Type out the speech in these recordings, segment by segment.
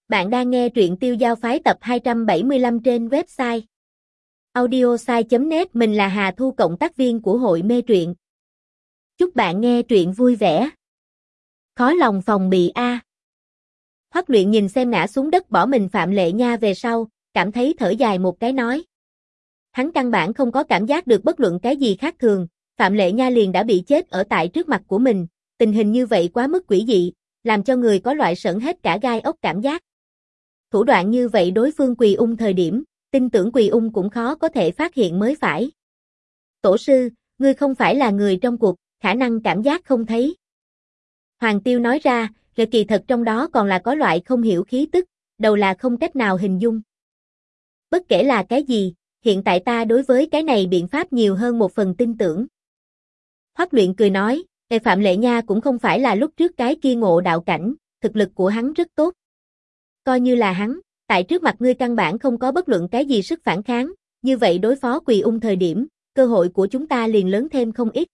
Bạn đang nghe truyện Tiêu Giao Phái tập 275 trên website audiosai.net. Mình là Hà Thu, cộng tác viên của hội mê truyện. Chúc bạn nghe truyện vui vẻ. Khó lòng phòng bị a. Hoắc Luyện nhìn xem ngã xuống đất bỏ mình Phạm Lệ Nha về sau, cảm thấy thở dài một cái nói. Hắn căn bản không có cảm giác được bất luận cái gì khác thường, Phạm Lệ Nha liền đã bị chết ở tại trước mặt của mình, tình hình như vậy quá mức quỷ dị, làm cho người có loại sởn hết cả gai ốc cảm giác. Thủ đoạn như vậy đối phương Quỳ Ung thời điểm, tin tưởng Quỳ Ung cũng khó có thể phát hiện mới phải. Tổ sư, ngươi không phải là người trong cuộc, khả năng cảm giác không thấy. Hoàng Tiêu nói ra, kỳ thật trong đó còn là có loại không hiểu khí tức, đầu là không cách nào hình dung. Bất kể là cái gì, hiện tại ta đối với cái này biện pháp nhiều hơn một phần tin tưởng. Hoắc Luyện cười nói, Phạm Lệ Nha cũng không phải là lúc trước cái kia ngộ đạo cảnh, thực lực của hắn rất tốt. Coi như là hắn, tại trước mặt ngươi căn bản không có bất luận cái gì sức phản kháng, như vậy đối phó Quỳ Ung thời điểm, cơ hội của chúng ta liền lớn thêm không ít.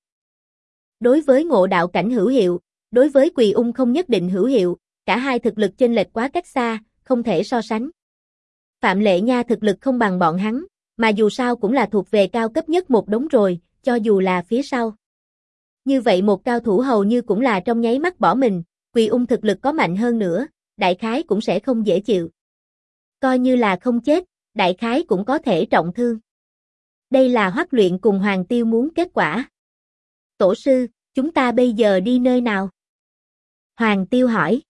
Đối với ngộ đạo cảnh hữu hiệu, đối với Quỳ Ung không nhất định hữu hiệu, cả hai thực lực chênh lệch quá cách xa, không thể so sánh. Phạm Lệ Nha thực lực không bằng bọn hắn, mà dù sao cũng là thuộc về cao cấp nhất một đống rồi, cho dù là phía sau. Như vậy một cao thủ hầu như cũng là trong nháy mắt bỏ mình, Quỳ Ung thực lực có mạnh hơn nữa, đại khái cũng sẽ không dễ chịu. Coi như là không chết, đại khái cũng có thể trọng thương. Đây là Hoắc Luyện cùng Hoàng Tiêu muốn kết quả. Tổ sư, chúng ta bây giờ đi nơi nào? Hoàng Tiêu hỏi.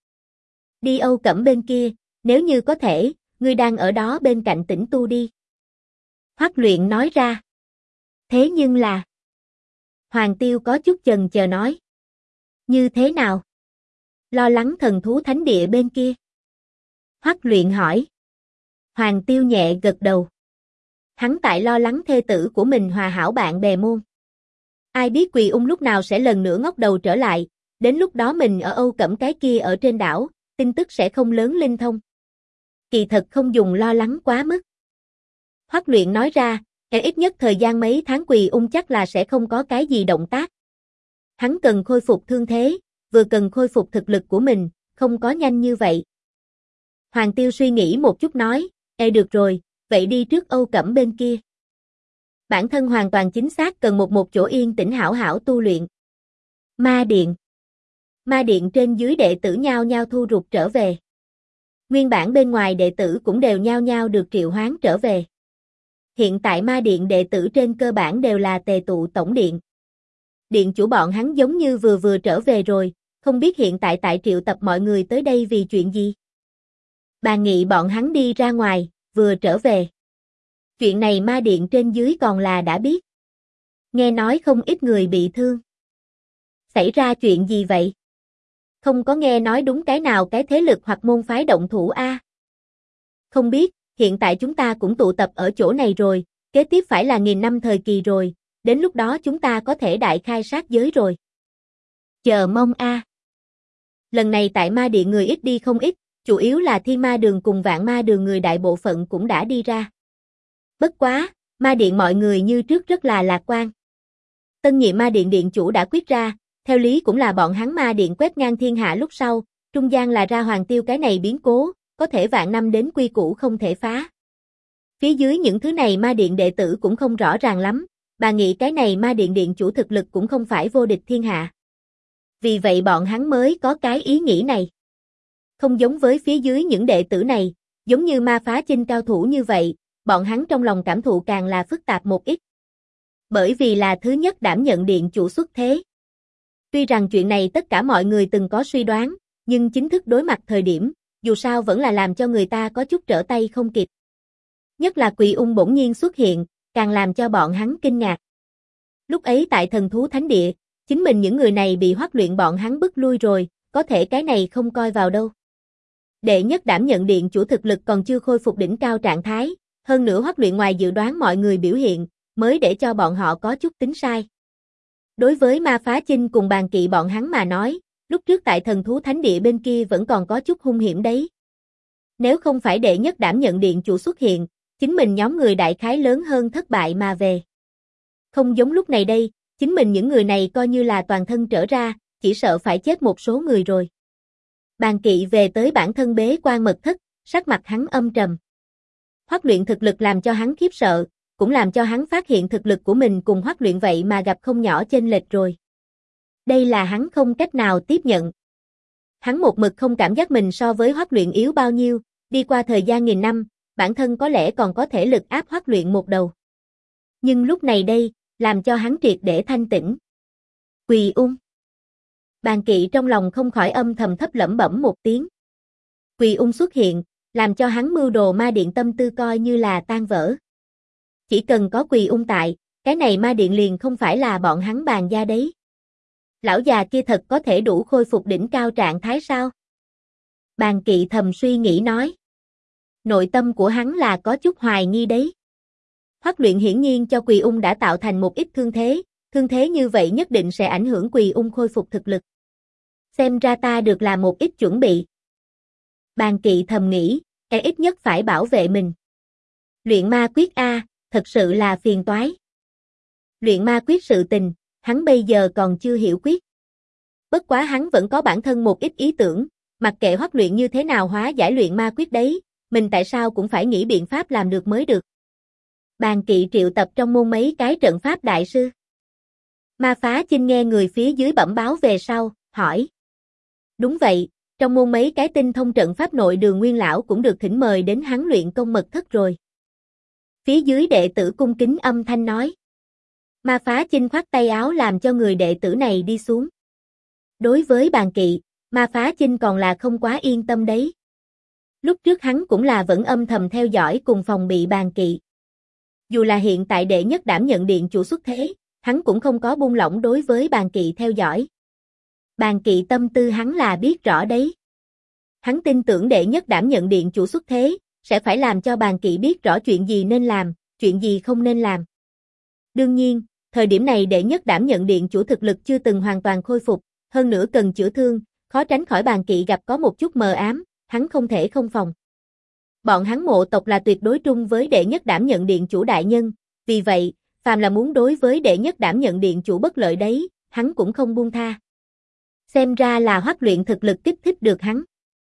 Đi Âu Cẩm bên kia, nếu như có thể, ngươi đang ở đó bên cạnh tĩnh tu đi. Hoắc Luyện nói ra. Thế nhưng là... Hoàng Tiêu có chút chần chờ nói. Như thế nào? Lo lắng thần thú thánh địa bên kia. Hoắc Luyện hỏi. Hoàng Tiêu nhẹ gật đầu. Hắn tại lo lắng thê tử của mình hòa hảo bạn bè môn. Ai biết Quỳ Ung lúc nào sẽ lần nữa ngóc đầu trở lại, đến lúc đó mình ở Âu Cẩm cái kia ở trên đảo, tin tức sẽ không lớn linh thông. Kỳ thật không dùng lo lắng quá mức. Hoắc Luyện nói ra, ít nhất thời gian mấy tháng Quỳ Ung chắc là sẽ không có cái gì động tác. Hắn cần khôi phục thương thế, vừa cần khôi phục thực lực của mình, không có nhanh như vậy. Hoàng Tiêu suy nghĩ một chút nói, được rồi, vậy đi trước Âu Cẩm bên kia. Bản thân hoàn toàn chính xác cần một chỗ yên tĩnh hảo hảo tu luyện. Ma Điện. Ma Điện trên dưới đệ tử nhao nhao thu rục trở về. Nguyên bản bên ngoài đệ tử cũng đều nhao nhao được triệu hoán trở về. Hiện tại Ma Điện đệ tử trên cơ bản đều là tề tụ tổng điện. Điện chủ bọn hắn giống như vừa trở về rồi, không biết hiện tại tại triệu tập mọi người tới đây vì chuyện gì. Bàn nghị bọn hắn đi ra ngoài, vừa trở về. Chuyện này Ma Điện trên dưới còn là đã biết. Nghe nói không ít người bị thương. Xảy ra chuyện gì vậy? Không có nghe nói đúng cái nào cái thế lực hoặc môn phái động thủ a? Không biết, hiện tại chúng ta cũng tụ tập ở chỗ này rồi, kế tiếp phải là 1000 năm thời kỳ rồi, đến lúc đó chúng ta có thể đại khai sát giới rồi. Chờ mong a. Lần này tại Ma Điện người ít đi không ít, chủ yếu là Thiên Ma Đường cùng Vạn Ma Đường người đại bộ phận cũng đã đi ra. Bất quá, Ma Điện mọi người như trước rất là lạc quan. Tân nhiệm Ma Điện điện chủ đã quyết ra, theo lý cũng là bọn hắn Ma Điện quét ngang thiên hạ lúc sau, trung gian là ra Hoàng Tiêu cái này biến cố, có thể vạn năm đến quy củ không thể phá. Phía dưới những thứ này Ma Điện đệ tử cũng không rõ ràng lắm, bà nghĩ cái này Ma Điện điện chủ thực lực cũng không phải vô địch thiên hạ. Vì vậy bọn hắn mới có cái ý nghĩ này. Không giống với phía dưới những đệ tử này, giống như Ma Phá Chinh cao thủ như vậy, bọn hắn trong lòng cảm thụ càng là phức tạp một ít. Bởi vì là thứ nhất đảm nhận điện chủ xuất thế. Tuy rằng chuyện này tất cả mọi người từng có suy đoán, nhưng chính thức đối mặt thời điểm, dù sao vẫn là làm cho người ta có chút trở tay không kịp. Nhất là Quỳ Ung bỗng nhiên xuất hiện, càng làm cho bọn hắn kinh ngạc. Lúc ấy tại thần thú thánh địa, chính mình những người này bị Hoắc Luyện bọn hắn bức lui rồi, có thể cái này không coi vào đâu. Đệ nhất đảm nhận điện chủ thực lực còn chưa khôi phục đỉnh cao trạng thái, hơn nữa Hoắc Luyện ngoài dự đoán mọi người biểu hiện, mới để cho bọn họ có chút tính sai. Đối với Ma Phá Chinh cùng Bàn Kỵ bọn hắn mà nói, lúc trước tại thần thú thánh địa bên kia vẫn còn có chút hung hiểm đấy. Nếu không phải đệ nhất đảm nhận điện chủ xuất hiện, chính mình nhóm người đại khái lớn hơn thất bại mà về. Không giống lúc này đây, chính mình những người này coi như là toàn thân trở ra, chỉ sợ phải chết một số người rồi. Bàn Kỵ về tới bản thân bế quan mật thất, sắc mặt hắn âm trầm. Hoắc Luyện thực lực làm cho hắn khiếp sợ, cũng làm cho hắn phát hiện thực lực của mình cùng Hoắc Luyện vậy mà gặp không nhỏ chênh lệch rồi. Đây là hắn không cách nào tiếp nhận. Hắn một mực không cảm giác mình so với Hoắc Luyện yếu bao nhiêu, đi qua thời gian nghìn năm, bản thân có lẽ còn có thể lực áp Hoắc Luyện một đầu. Nhưng lúc này đây, làm cho hắn triệt để thanh tĩnh. Quỳ ung. Bàn Kỵ trong lòng không khỏi âm thầm thấp lẩm bẩm một tiếng. Quỳ ung xuất hiện, làm cho hắn mưu đồ ma điện tâm tư coi như là tan vỡ. Chỉ cần có Quỳ ung tại, cái này ma điện liền không phải là bọn hắn bàn gia đấy. Lão già kia thật có thể đủ khôi phục đỉnh cao trạng thái sao? Bàn Kỵ thầm suy nghĩ nói. Nội tâm của hắn là có chút hoài nghi đấy. Hoắc Luyện hiển nhiên cho Quỳ ung đã tạo thành một ít thương thế như vậy nhất định sẽ ảnh hưởng Quỳ ung khôi phục thực lực. Xem ra ta được làm một ít chuẩn bị. Bàn Kỵ thầm nghĩ, ít nhất phải bảo vệ mình. Luyện ma quyết A, thật sự là phiền toái. Luyện ma quyết sự tình, hắn bây giờ còn chưa hiểu quyết. Bất quá hắn vẫn có bản thân một ít ý tưởng, mặc kệ Hoắc Luyện như thế nào hóa giải luyện ma quyết đấy, mình tại sao cũng phải nghĩ biện pháp làm được mới được. Bàn Kỵ triệu tập trong môn mấy cái trận pháp đại sư. Ma Phá Chinh nghe người phía dưới bẩm báo về sau, hỏi. Đúng vậy, trong môn mấy cái tinh thông trận pháp nội Đường Nguyên lão cũng được thỉnh mời đến hắn luyện công mật thất rồi. Phía dưới đệ tử cung kính âm thanh nói. Ma Phá Chinh khoát tay áo làm cho người đệ tử này đi xuống. Đối với Bàn Kỵ, Ma Phá Chinh còn là không quá yên tâm đấy. Lúc trước hắn cũng là vẫn âm thầm theo dõi cùng phòng bị Bàn Kỵ. Dù là hiện tại đệ nhất đảm nhận điện chủ xuất thế, hắn cũng không có buông lỏng đối với Bàn Kỵ theo dõi. Bàn Kỵ tâm tư hắn là biết rõ đấy. Hắn tin tưởng đệ nhất đảm nhận điện chủ xuất thế, sẽ phải làm cho Bàn Kỵ biết rõ chuyện gì nên làm, chuyện gì không nên làm. Đương nhiên, thời điểm này đệ nhất đảm nhận điện chủ thực lực chưa từng hoàn toàn khôi phục, hơn nữa cần chữa thương, khó tránh khỏi Bàn Kỵ gặp có một chút mờ ám, hắn không thể không phòng. Bọn hắn Mộ tộc là tuyệt đối trung với đệ nhất đảm nhận điện chủ đại nhân, vì vậy, phàm là muốn đối với đệ nhất đảm nhận điện chủ bất lợi đấy, hắn cũng không buông tha. Xem ra là Hoắc Luyện thực lực kích thích được hắn.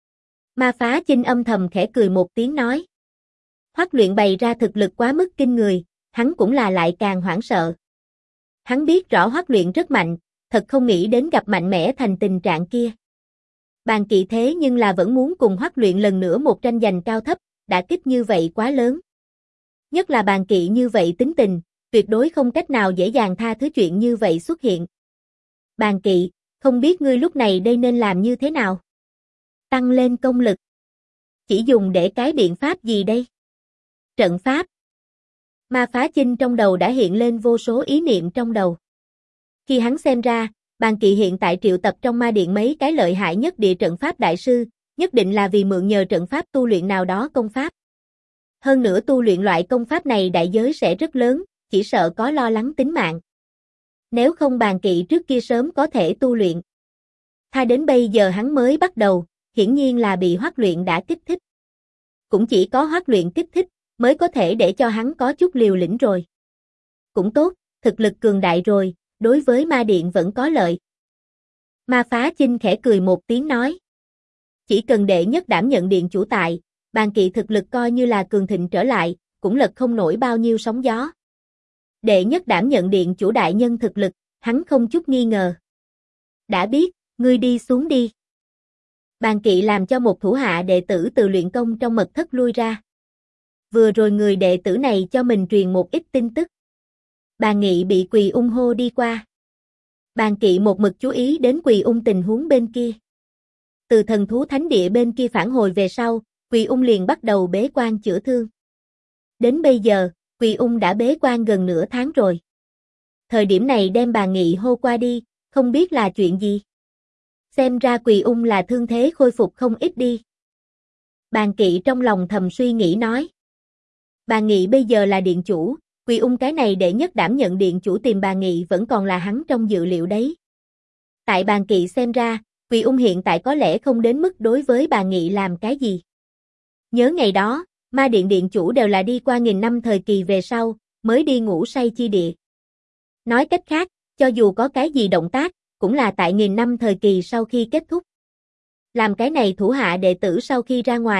Ma Phá Chinh âm thầm khẽ cười một tiếng nói. Hoắc Luyện bày ra thực lực quá mức kinh người, hắn cũng là lại càng hoảng sợ. Hắn biết rõ Hoắc Luyện rất mạnh, thật không nghĩ đến gặp mạnh mẽ thành tình trạng kia. Bàn Kỵ thế nhưng là vẫn muốn cùng Hoắc Luyện lần nữa một tranh giành cao thấp, đả kích như vậy quá lớn. Nhất là Bàn Kỵ như vậy tính tình, tuyệt đối không cách nào dễ dàng tha thứ chuyện như vậy xuất hiện. Bàn Kỵ, không biết ngươi lúc này đây nên làm như thế nào? Tăng lên công lực. Chỉ dùng để cái biện pháp gì đây? Trận pháp. Ma Phá Chinh trong đầu đã hiện lên vô số ý niệm trong đầu. Khi hắn xem ra, Bàn Kỵ hiện tại triệu tập trong ma điện mấy cái lợi hại nhất địa trận pháp đại sư, nhất định là vì mượn nhờ trận pháp tu luyện nào đó công pháp. Hơn nữa tu luyện loại công pháp này đại giới sẽ rất lớn, chỉ sợ có lo lắng tính mạng. Nếu không Bàn Kỵ trước kia sớm có thể tu luyện. Tha đến bây giờ hắn mới bắt đầu, hiển nhiên là bị Hoắc Luyện đã kích thích. Cũng chỉ có Hoắc Luyện kích thích, mới có thể để cho hắn có chút liều lĩnh rồi. Cũng tốt, thực lực cường đại rồi, đối với ma điện vẫn có lợi. Ma Phá Chinh khẽ cười một tiếng nói. Chỉ cần đệ nhất đảm nhận điện chủ tại, Bàn Kỵ thực lực coi như là cường thịnh trở lại, cũng lật không nổi bao nhiêu sóng gió. Đệ nhất đảm nhận điện chủ đại nhân thực lực, hắn không chút nghi ngờ. Đã biết, ngươi đi xuống đi. Bàn Kỵ làm cho một thủ hạ đệ tử từ luyện công trong mật thất lui ra. Vừa rồi người đệ tử này cho mình truyền một ít tin tức. Bàn Nghị bị Quỳ ung hô đi qua. Bàn Kỵ một mực chú ý đến Quỳ ung tình huống bên kia. Từ thần thú thánh địa bên kia phản hồi về sau, Quỳ ung liền bắt đầu bế quan chữa thương. Đến bây giờ, Quỳ ung đã bế quan gần nửa tháng rồi. Thời điểm này đem Bàn Nghị hô qua đi, không biết là chuyện gì. Xem ra Quỳ ung là thương thế khôi phục không ít đi. Bàn Kỵ trong lòng thầm suy nghĩ nói. Bàn Nghị bây giờ là điện chủ, Quỳ ung cái này đệ nhất đảm nhận điện chủ tìm Bàn Nghị vẫn còn là hắn trong dự liệu đấy. Tại Bàn Kỵ xem ra, Quỳ ung hiện tại có lẽ không đến mức đối với Bàn Nghị làm cái gì. Nhớ ngày đó, ma điện điện chủ đều là đi qua nghìn năm thời kỳ về sau, mới đi ngủ say chi địa. Nói cách khác, cho dù có cái gì động tác, cũng là tại nghìn năm thời kỳ sau khi kết thúc. Làm cái này thủ hạ đệ tử sau khi ra ngoài,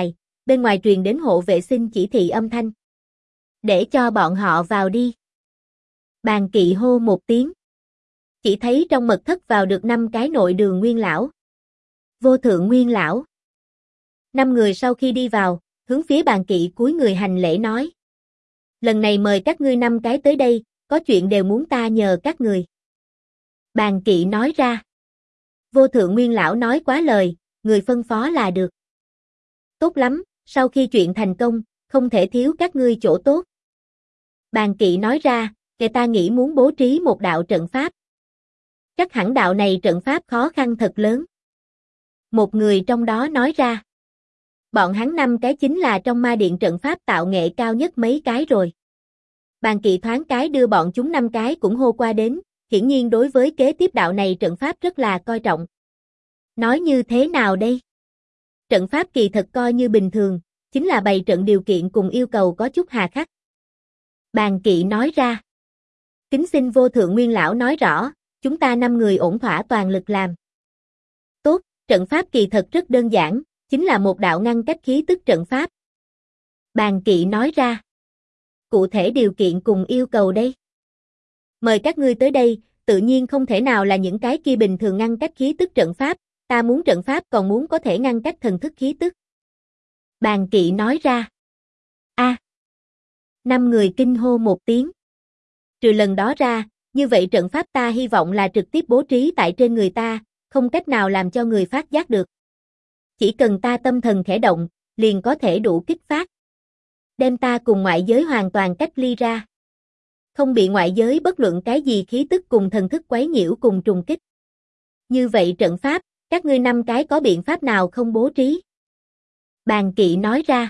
bên ngoài truyền đến hộ vệ xin chỉ thị âm thanh. Để cho bọn họ vào đi. Bàn Kỵ hô một tiếng. Chỉ thấy trong mật thất vào được 5 cái nội đường nguyên lão. Vô thượng nguyên lão. 5 người sau khi đi vào, hướng phía Bàn Kỵ cúi người hành lễ nói. Lần này mời các ngươi 5 cái tới đây, có chuyện đều muốn ta nhờ các người. Bàn Kỵ nói ra. Vô thượng nguyên lão nói quá lời, người phân phó là được. Tốt lắm, sau khi chuyện thành công, không thể thiếu các ngươi chỗ tốt. Bàn Kỵ nói ra, kẻ ta nghĩ muốn bố trí một đạo trận pháp. Chắc hẳn đạo này trận pháp khó khăn thật lớn. Một người trong đó nói ra. Bọn hắn 5 cái chính là trong ma điện trận pháp tạo nghệ cao nhất mấy cái rồi. Bàn Kỵ thoáng cái đưa bọn chúng 5 cái cũng hô qua đến, hiển nhiên đối với kế tiếp đạo này trận pháp rất là coi trọng. Nói như thế nào đây? Trận pháp kỳ thật coi như bình thường, chính là bày trận điều kiện cùng yêu cầu có chút hà khắc. Bàn Kỵ nói ra. Kính xin vô thượng nguyên lão nói rõ, chúng ta 5 người ổn thỏa toàn lực làm. Tốt, trận pháp kỳ thật rất đơn giản, chính là một đạo ngăn cách khí tức trận pháp. Bàn Kỵ nói ra. Cụ thể điều kiện cùng yêu cầu đây. Mời các ngươi tới đây, tự nhiên không thể nào là những cái kia bình thường ngăn cách khí tức trận pháp, ta muốn trận pháp còn muốn có thể ngăn cách thần thức khí tức. Bàn Kỵ nói ra. A. 5 người kinh hô một tiếng. Trừ lần đó ra, như vậy trận pháp ta hy vọng là trực tiếp bố trí tại trên người ta, không cách nào làm cho người phát giác được. Chỉ cần ta tâm thần khẽ động, liền có thể đủ kích phát. Đem ta cùng ngoại giới hoàn toàn cách ly ra. Không bị ngoại giới bất luận cái gì khí tức cùng thần thức quấy nhiễu cùng trùng kích. Như vậy trận pháp, các ngươi 5 cái có biện pháp nào không bố trí? Bàn Kỵ nói ra.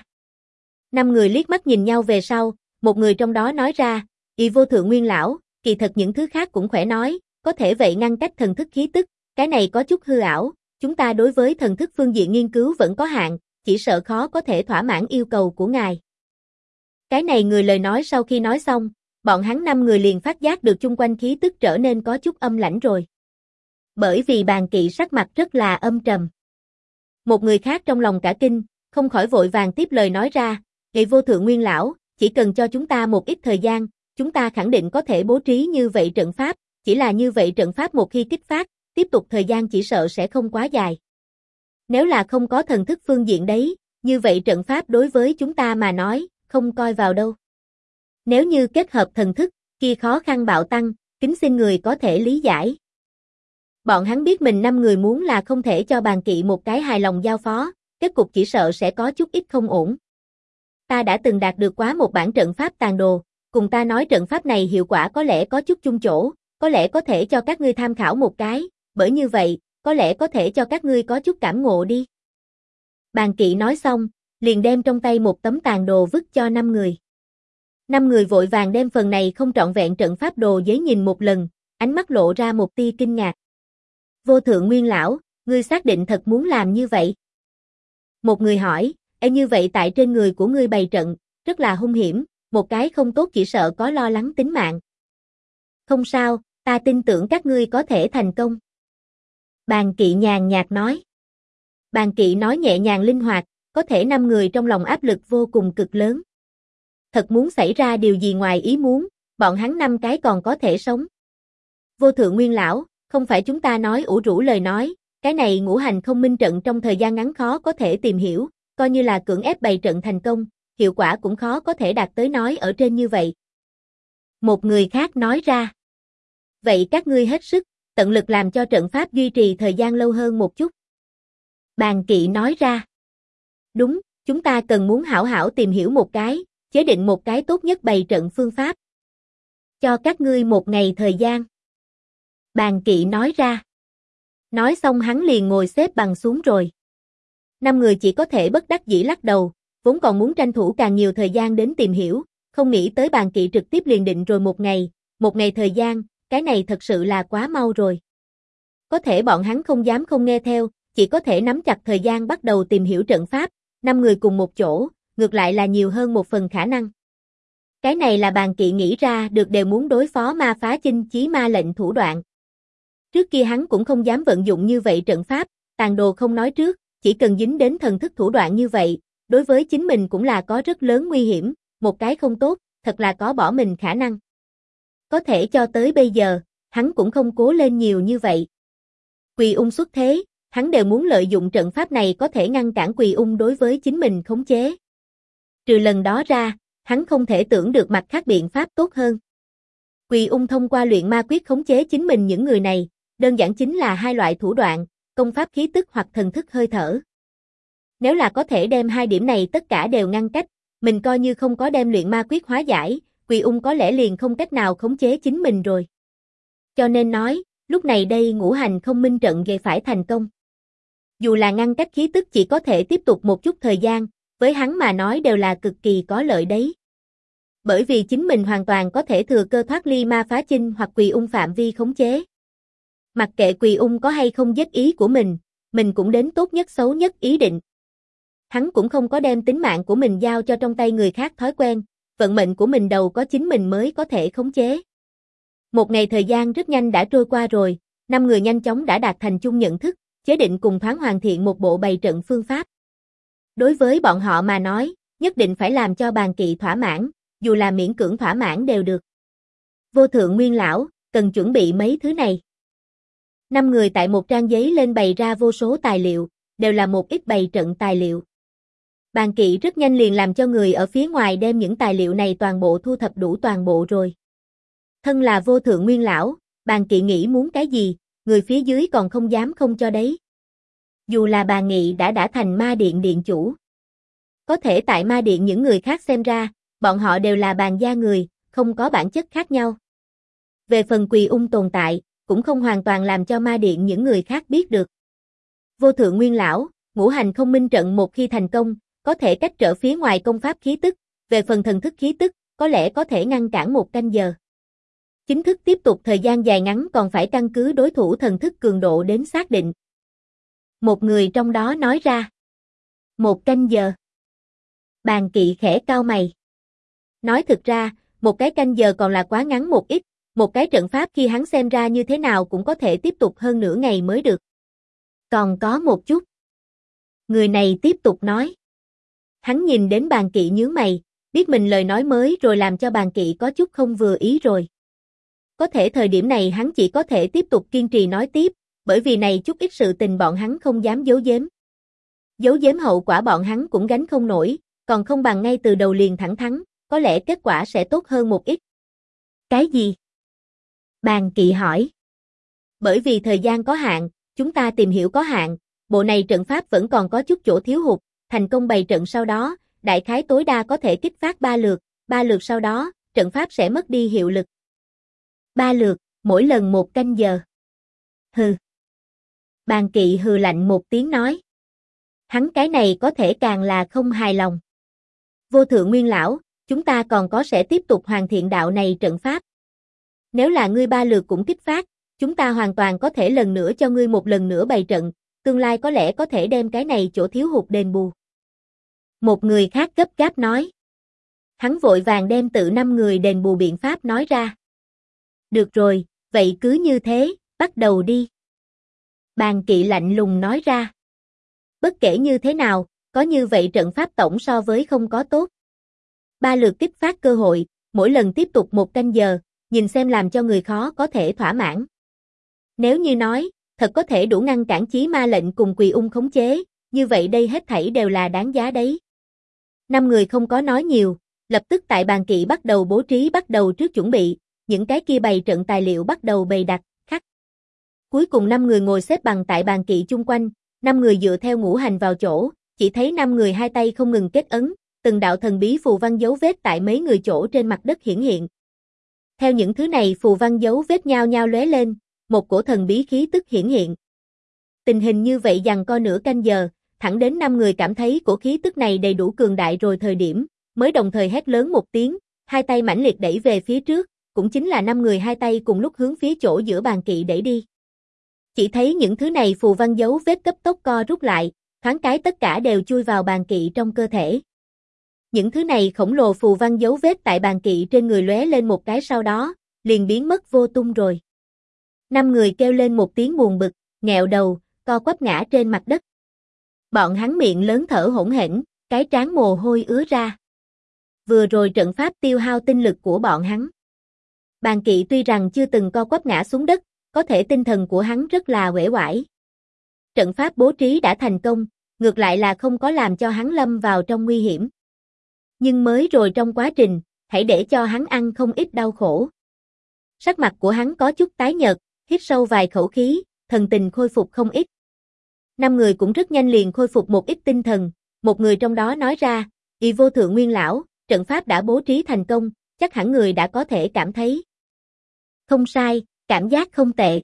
5 người liếc mắt nhìn nhau về sau, một người trong đó nói ra, Y vô thượng nguyên lão, kỳ thật những thứ khác cũng khỏe nói, có thể vậy ngăn cách thần thức khí tức, cái này có chút hư ảo, chúng ta đối với thần thức phương diện nghiên cứu vẫn có hạn, chỉ sợ khó có thể thỏa mãn yêu cầu của ngài. Cái này người lời nói sau khi nói xong, bọn hắn 5 người liền phát giác được chung quanh khí tức trở nên có chút âm lãnh rồi. Bởi vì Bàn Kỵ sắc mặt rất là âm trầm. Một người khác trong lòng cả kinh, không khỏi vội vàng tiếp lời nói ra, "Ngài vô thượng nguyên lão, chỉ cần cho chúng ta một ít thời gian, chúng ta khẳng định có thể bố trí như vậy trận pháp, chỉ là như vậy trận pháp một khi kích phát, tiếp tục thời gian chỉ sợ sẽ không quá dài. Nếu là không có thần thức phương diện đấy, như vậy trận pháp đối với chúng ta mà nói, không coi vào đâu. Nếu như kết hợp thần thức, kia khó khăn bạo tăng, kính xin người có thể lý giải." Bọn hắn biết mình 5 người muốn là không thể cho Bàn Kỵ một cái hài lòng giao phó, kết cục chỉ sợ sẽ có chút ít không ổn. Ta đã từng đạt được quá một bản trận pháp tàn đồ, cùng ta nói trận pháp này hiệu quả có lẽ có chút chung chỗ, có lẽ có thể cho các ngươi tham khảo một cái, bởi như vậy, có lẽ có thể cho các ngươi có chút cảm ngộ đi. Bàn Kỵ nói xong, liền đem trong tay một tấm tàn đồ vứt cho 5 người. 5 người vội vàng đem phần này không trọn vẹn trận pháp đồ giấy nhìn một lần, ánh mắt lộ ra một tia kinh ngạc. Vô thượng nguyên lão, ngươi xác định thật muốn làm như vậy? Một người hỏi, như vậy tại trên người của ngươi bày trận, rất là hung hiểm, một cái không tốt chỉ sợ có lo lắng tính mạng. Không sao, ta tin tưởng các ngươi có thể thành công. Bàn Kỵ nhàn nhạt nói. Bàn Kỵ nói nhẹ nhàng linh hoạt, có thể 5 người trong lòng áp lực vô cùng cực lớn. Thật muốn xảy ra điều gì ngoài ý muốn, bọn hắn 5 cái còn có thể sống. Vô thượng nguyên lão, không phải chúng ta nói ủ rũ lời nói, cái này ngũ hành không minh trận trong thời gian ngắn khó có thể tìm hiểu, coi như là cưỡng ép bày trận thành công, hiệu quả cũng khó có thể đạt tới nói ở trên như vậy. Một người khác nói ra. Vậy các ngươi hết sức, tận lực làm cho trận pháp duy trì thời gian lâu hơn một chút. Bàn Kỵ nói ra. Đúng, chúng ta cần muốn hảo hảo tìm hiểu một cái, chế định một cái tốt nhất bày trận phương pháp. Cho các ngươi một ngày thời gian. Bàn Kỵ nói ra. Nói xong hắn liền ngồi xếp bằng xuống rồi. 5 người chỉ có thể bất đắc dĩ lắc đầu, vốn còn muốn tranh thủ càng nhiều thời gian đến tìm hiểu, không nghĩ tới Bàn Kỵ trực tiếp liền định rồi một ngày thời gian, cái này thật sự là quá mau rồi. Có thể bọn hắn không dám không nghe theo, chỉ có thể nắm chặt thời gian bắt đầu tìm hiểu trận pháp, 5 người cùng một chỗ, ngược lại là nhiều hơn một phần khả năng. Cái này là Bàn Kỵ nghĩ ra được đều muốn đối phó ma phá chinh chí ma lệnh thủ đoạn. Trước kia hắn cũng không dám vận dụng như vậy trận pháp, tàn đồ không nói trước, chỉ cần dính đến thần thức thủ đoạn như vậy, đối với chính mình cũng là có rất lớn nguy hiểm, một cái không tốt, thật là có bỏ mình khả năng. Có thể cho tới bây giờ, hắn cũng không cố lên nhiều như vậy. Quỳ ung xuất thế, hắn đều muốn lợi dụng trận pháp này có thể ngăn cản Quỳ ung đối với chính mình khống chế. Trừ lần đó ra, hắn không thể tưởng được mặt khác biện pháp tốt hơn. Quỳ ung thông qua luyện ma quyết khống chế chính mình những người này, đơn giản chính là hai loại thủ đoạn, công pháp khí tức hoặc thần thức hơi thở. Nếu là có thể đem hai điểm này tất cả đều ngăn cách, mình coi như không có đem luyện ma quyết hóa giải, Quỳ ung có lẽ liền không cách nào khống chế chính mình rồi. Cho nên nói, lúc này đây ngũ hành không minh trận về phải thành công. Dù là ngăn cách khí tức chỉ có thể tiếp tục một chút thời gian, với hắn mà nói đều là cực kỳ có lợi đấy. Bởi vì chính mình hoàn toàn có thể thừa cơ thoát ly ma phá chinh hoặc Quỳ ung phạm vi khống chế. Mặc kệ Quỳ ung có hay không giết ý của mình cũng đến tốt nhất xấu nhất ý định. Hắn cũng không có đem tính mạng của mình giao cho trong tay người khác thói quen, vận mệnh của mình đầu có chính mình mới có thể khống chế. Một ngày thời gian rất nhanh đã trôi qua rồi, 5 người nhanh chóng đã đạt thành chung nhận thức, chế định cùng thoáng hoàn thiện một bộ bày trận phương pháp. Đối với bọn họ mà nói, nhất định phải làm cho bàn kỵ thỏa mãn, dù là miễn cưỡng thỏa mãn đều được. Vô thượng nguyên lão, cần chuẩn bị mấy thứ này. 5 người tại một trang giấy lên bày ra vô số tài liệu, đều là một ít bày trận tài liệu. Bàn kỵ rất nhanh liền làm cho người ở phía ngoài đem những tài liệu này toàn bộ thu thập đủ toàn bộ rồi. Thân là vô thượng nguyên lão, bàn kỵ nghĩ muốn cái gì, người phía dưới còn không dám không cho đấy. Dù là bàn nghị đã thành ma điện điện chủ. Có thể tại ma điện những người khác xem ra, bọn họ đều là bàn gia người, không có bản chất khác nhau. Về phần Quỳ ung tồn tại, cũng không hoàn toàn làm cho ma điện những người khác biết được. Vô thượng nguyên lão, ngũ hành không minh trận một khi thành công, có thể cách trở phía ngoài công pháp khí tức, về phần thần thức khí tức, có lẽ có thể ngăn cản 1 canh giờ. Chính thức tiếp tục thời gian dài ngắn còn phải căn cứ đối thủ thần thức cường độ đến xác định. Một người trong đó nói ra. 1 canh giờ. Bàn kỵ khẽ cau mày. Nói thực ra, một cái canh giờ còn là quá ngắn một ít, một cái trận pháp khi hắn xem ra như thế nào cũng có thể tiếp tục hơn nửa ngày mới được. Còn có một chút. Người này tiếp tục nói. Hắn nhìn đến bàn kỵ nhướng mày, biết mình lời nói mới rồi làm cho bàn kỵ có chút không vừa ý rồi. Có thể thời điểm này hắn chỉ có thể tiếp tục kiên trì nói tiếp, bởi vì này chút ít sự tình bọn hắn không dám giấu giếm. Giấu giếm hậu quả bọn hắn cũng gánh không nổi, còn không bằng ngay từ đầu liền thẳng thắn, có lẽ kết quả sẽ tốt hơn một ít. Cái gì? Bàn kỵ hỏi. Bởi vì thời gian có hạn, chúng ta tìm hiểu có hạn, bộ này trận pháp vẫn còn có chút chỗ thiếu hụt, thành công bày trận sau đó, đại khái tối đa có thể kích phát 3 lượt sau đó, trận pháp sẽ mất đi hiệu lực. 3 lượt, mỗi lần 1 canh giờ. Hừ. Bàn kỵ hừ lạnh một tiếng nói. Hắn cái này có thể càng là không hài lòng. Vô thượng nguyên lão, chúng ta còn có sẽ tiếp tục hoàn thiện đạo này trận pháp. Nếu là ngươi 3 lượt cũng kích phát, chúng ta hoàn toàn có thể lần nữa cho ngươi một lần nữa bày trận, tương lai có lẽ có thể đem cái này chỗ thiếu hụt đền bù. Một người khác gấp gáp nói. Hắn vội vàng đem tự 5 người đền bù biện pháp nói ra. Được rồi, vậy cứ như thế, bắt đầu đi. Bàn kỵ lạnh lùng nói ra. Bất kể như thế nào, có như vậy trận pháp tổng so với không có tốt. 3 lượt kích phát cơ hội, mỗi lần tiếp tục 1 canh giờ, nhìn xem làm cho người khó có thể thỏa mãn. Nếu như nói, thật có thể đủ ngăn cản chí ma lệnh cùng Quỳ ung khống chế, như vậy đây hết thảy đều là đáng giá đấy. 5 người không có nói nhiều, lập tức tại bàn kỵ bắt đầu bố trí bắt đầu trước chuẩn bị, những cái kia bày trận tài liệu bắt đầu bày đặt, khắc. Cuối cùng 5 người ngồi xếp bằng tại bàn kỵ chung quanh, 5 người dựa theo ngũ hành vào chỗ, chỉ thấy 5 người hai tay không ngừng kết ấn, từng đạo thần bí phù văn dấu vết tại mấy người chỗ trên mặt đất hiển hiện. Theo những thứ này phù văn dấu vết nhao nhao lóe lên, một cổ thần bí khí tức hiển hiện. Tình hình như vậy giằng co nửa canh giờ, thẳng đến 5 người cảm thấy cổ khí tức này đầy đủ cường đại rồi thời điểm, mới đồng thời hét lớn một tiếng, hai tay mãnh liệt đẩy về phía trước, cũng chính là 5 người hai tay cùng lúc hướng phía chỗ giữa bàn kỵ đẩy đi. Chỉ thấy những thứ này phù văn dấu vết cấp tốc co rút lại, thoáng cái tất cả đều chui vào bàn kỵ trong cơ thể. Những thứ này khổng lồ phù văn dấu vết tại bàn kỵ trên người lóe lên một cái sau đó, liền biến mất vô tung rồi. 5 người kêu lên một tiếng buồn bực, nghẹo đầu, co quắp ngã trên mặt đất. Bọn hắn miệng lớn thở hổn hển, cái trán mồ hôi ứa ra. Vừa rồi trận pháp tiêu hao tinh lực của bọn hắn. Bàn Kỵ tuy rằng chưa từng co quắp ngã xuống đất, có thể tinh thần của hắn rất là uể oải. Trận pháp bố trí đã thành công, ngược lại là không có làm cho hắn lâm vào trong nguy hiểm. Nhưng mới rồi trong quá trình, hãy để cho hắn ăn không ít đau khổ. Sắc mặt của hắn có chút tái nhợt, hít sâu vài khẩu khí, thần tình khôi phục không ít. 5 người cũng rất nhanh liền khôi phục một ít tinh thần, một người trong đó nói ra, "Y vô thượng nguyên lão, trận pháp đã bố trí thành công, chắc hẳn người đã có thể cảm thấy." "Không sai, cảm giác không tệ."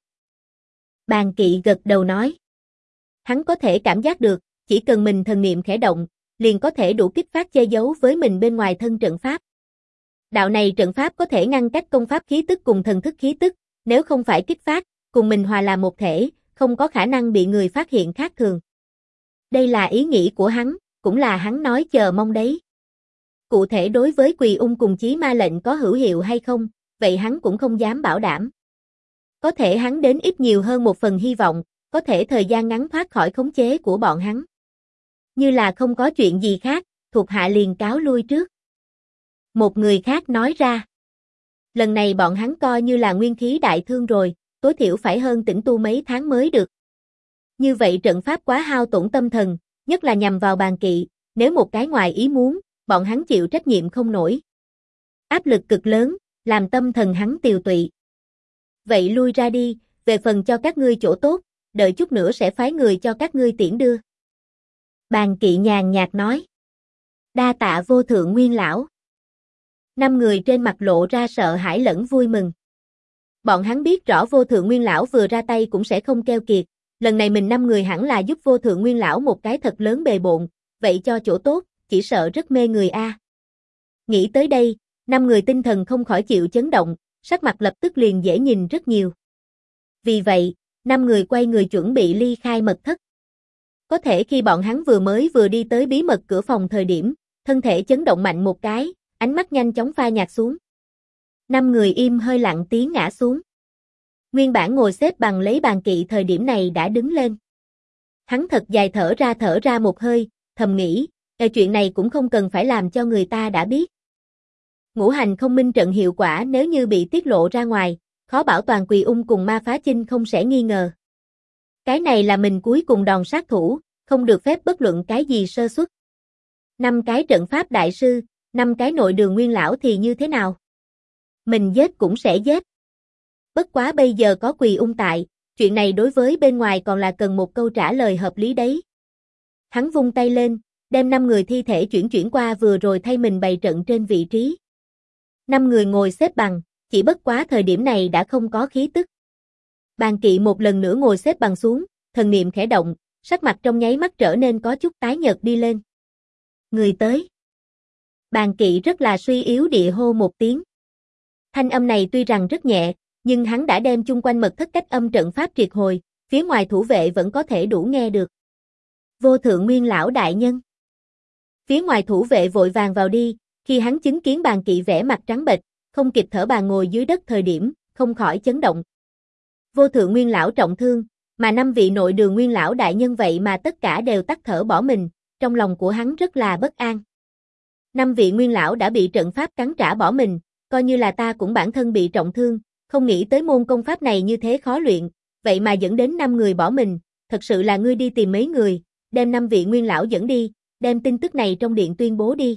Bàn Kỵ gật đầu nói. Hắn có thể cảm giác được, chỉ cần mình thần niệm khẽ động, liền có thể đủ kích phát che giấu với mình bên ngoài thân trận pháp. Đạo này trận pháp có thể ngăn cách công pháp khí tức cùng thần thức khí tức, nếu không phải kích phát, cùng mình hòa làm một thể, không có khả năng bị người phát hiện khác thường. Đây là ý nghĩ của hắn, cũng là hắn nói chờ mong đấy. Cụ thể đối với Quỳ Ung cùng Chí Ma lệnh có hữu hiệu hay không, vậy hắn cũng không dám bảo đảm. Có thể hắn đến ít nhiều hơn một phần hy vọng, có thể thời gian ngắn thoát khỏi khống chế của bọn hắn. Như là không có chuyện gì khác, thuộc hạ liền cáo lui trước. Một người khác nói ra. Lần này bọn hắn coi như là nguyên khí đại thương rồi, tối thiểu phải hơn tĩnh tu mấy tháng mới được. Như vậy trận pháp quá hao tổn tâm thần, nhất là nhằm vào Bàn Kỵ, nếu một cái ngoài ý muốn, bọn hắn chịu trách nhiệm không nổi. Áp lực cực lớn, làm tâm thần hắn tiều tụy. Vậy lui ra đi, về phần cho các ngươi chỗ tốt, đợi chút nữa sẽ phái người cho các ngươi tiễn đưa. Bàn Kỵ nhàn nhạt nói. Đa tạ vô thượng nguyên lão. 5 người trên mặt lộ ra sợ hãi lẫn vui mừng. Bọn hắn biết rõ vô thượng nguyên lão vừa ra tay cũng sẽ không keo kiệt, lần này mình 5 người hẳn là giúp vô thượng nguyên lão một cái thật lớn bề bộn, vậy cho chỗ tốt, chỉ sợ rất mê người a. Nghĩ tới đây, 5 người tinh thần không khỏi chịu chấn động, sắc mặt lập tức liền dễ nhìn rất nhiều. Vì vậy, 5 người quay người chuẩn bị ly khai mật thất. Có thể khi bọn hắn vừa đi tới bí mật cửa phòng thời điểm, thân thể chấn động mạnh một cái, ánh mắt nhanh chóng phai nhạt xuống. 5 người im hơi lặng tiếng ngã xuống. Nguyên bản ngồi xếp bằng lấy Bàn Kỵ thời điểm này đã đứng lên. Hắn thật dài thở ra một hơi, thầm nghĩ, chuyện này cũng không cần phải làm cho người ta đã biết. Ngũ hành không minh trận hiệu quả nếu như bị tiết lộ ra ngoài, khó bảo toàn Quỳ Ung cùng Ma Phá Chinh không sẽ nghi ngờ. Cái này là mình cuối cùng đòn sát thủ, không được phép bất luận cái gì sơ suất. 5 cái trận pháp đại sư, 5 cái nội đường nguyên lão thì như thế nào? Mình giết cũng sẽ giết. Bất quá bây giờ có Quỳ Ung tại, chuyện này đối với bên ngoài còn là cần một câu trả lời hợp lý đấy. Hắn vung tay lên, đem 5 người thi thể chuyển qua vừa rồi thay mình bày trận trên vị trí. 5 người ngồi xếp bằng, chỉ bất quá thời điểm này đã không có khí tức. Bàn Kỵ một lần nữa ngồi xếp bằng xuống, thần niệm khẽ động, sắc mặt trong nháy mắt trở nên có chút tái nhợt đi lên. Người tới. Bàn Kỵ rất là suy yếu địa hô một tiếng. Thanh âm này tuy rằng rất nhẹ, nhưng hắn đã đem chung quanh mật thất cách âm trận pháp triệt hồi, phía ngoài thủ vệ vẫn có thể đủ nghe được. Vô thượng nguyên lão đại nhân. Phía ngoài thủ vệ vội vàng vào đi, khi hắn chứng kiến Bàn Kỵ vẻ mặt trắng bệch, không kịp thở bàn ngồi dưới đất thời điểm, không khỏi chấn động. Vô thượng nguyên lão trọng thương, mà 5 vị nội đường nguyên lão đại nhân vậy mà tất cả đều tắt thở bỏ mình, trong lòng của hắn rất là bất an. 5 vị nguyên lão đã bị trận pháp cắn trả bỏ mình, coi như là ta cũng bản thân bị trọng thương, không nghĩ tới môn công pháp này như thế khó luyện, vậy mà dẫn đến 5 người bỏ mình, thật sự là ngươi đi tìm mấy người, đem 5 vị nguyên lão dẫn đi, đem tin tức này trong điện tuyên bố đi.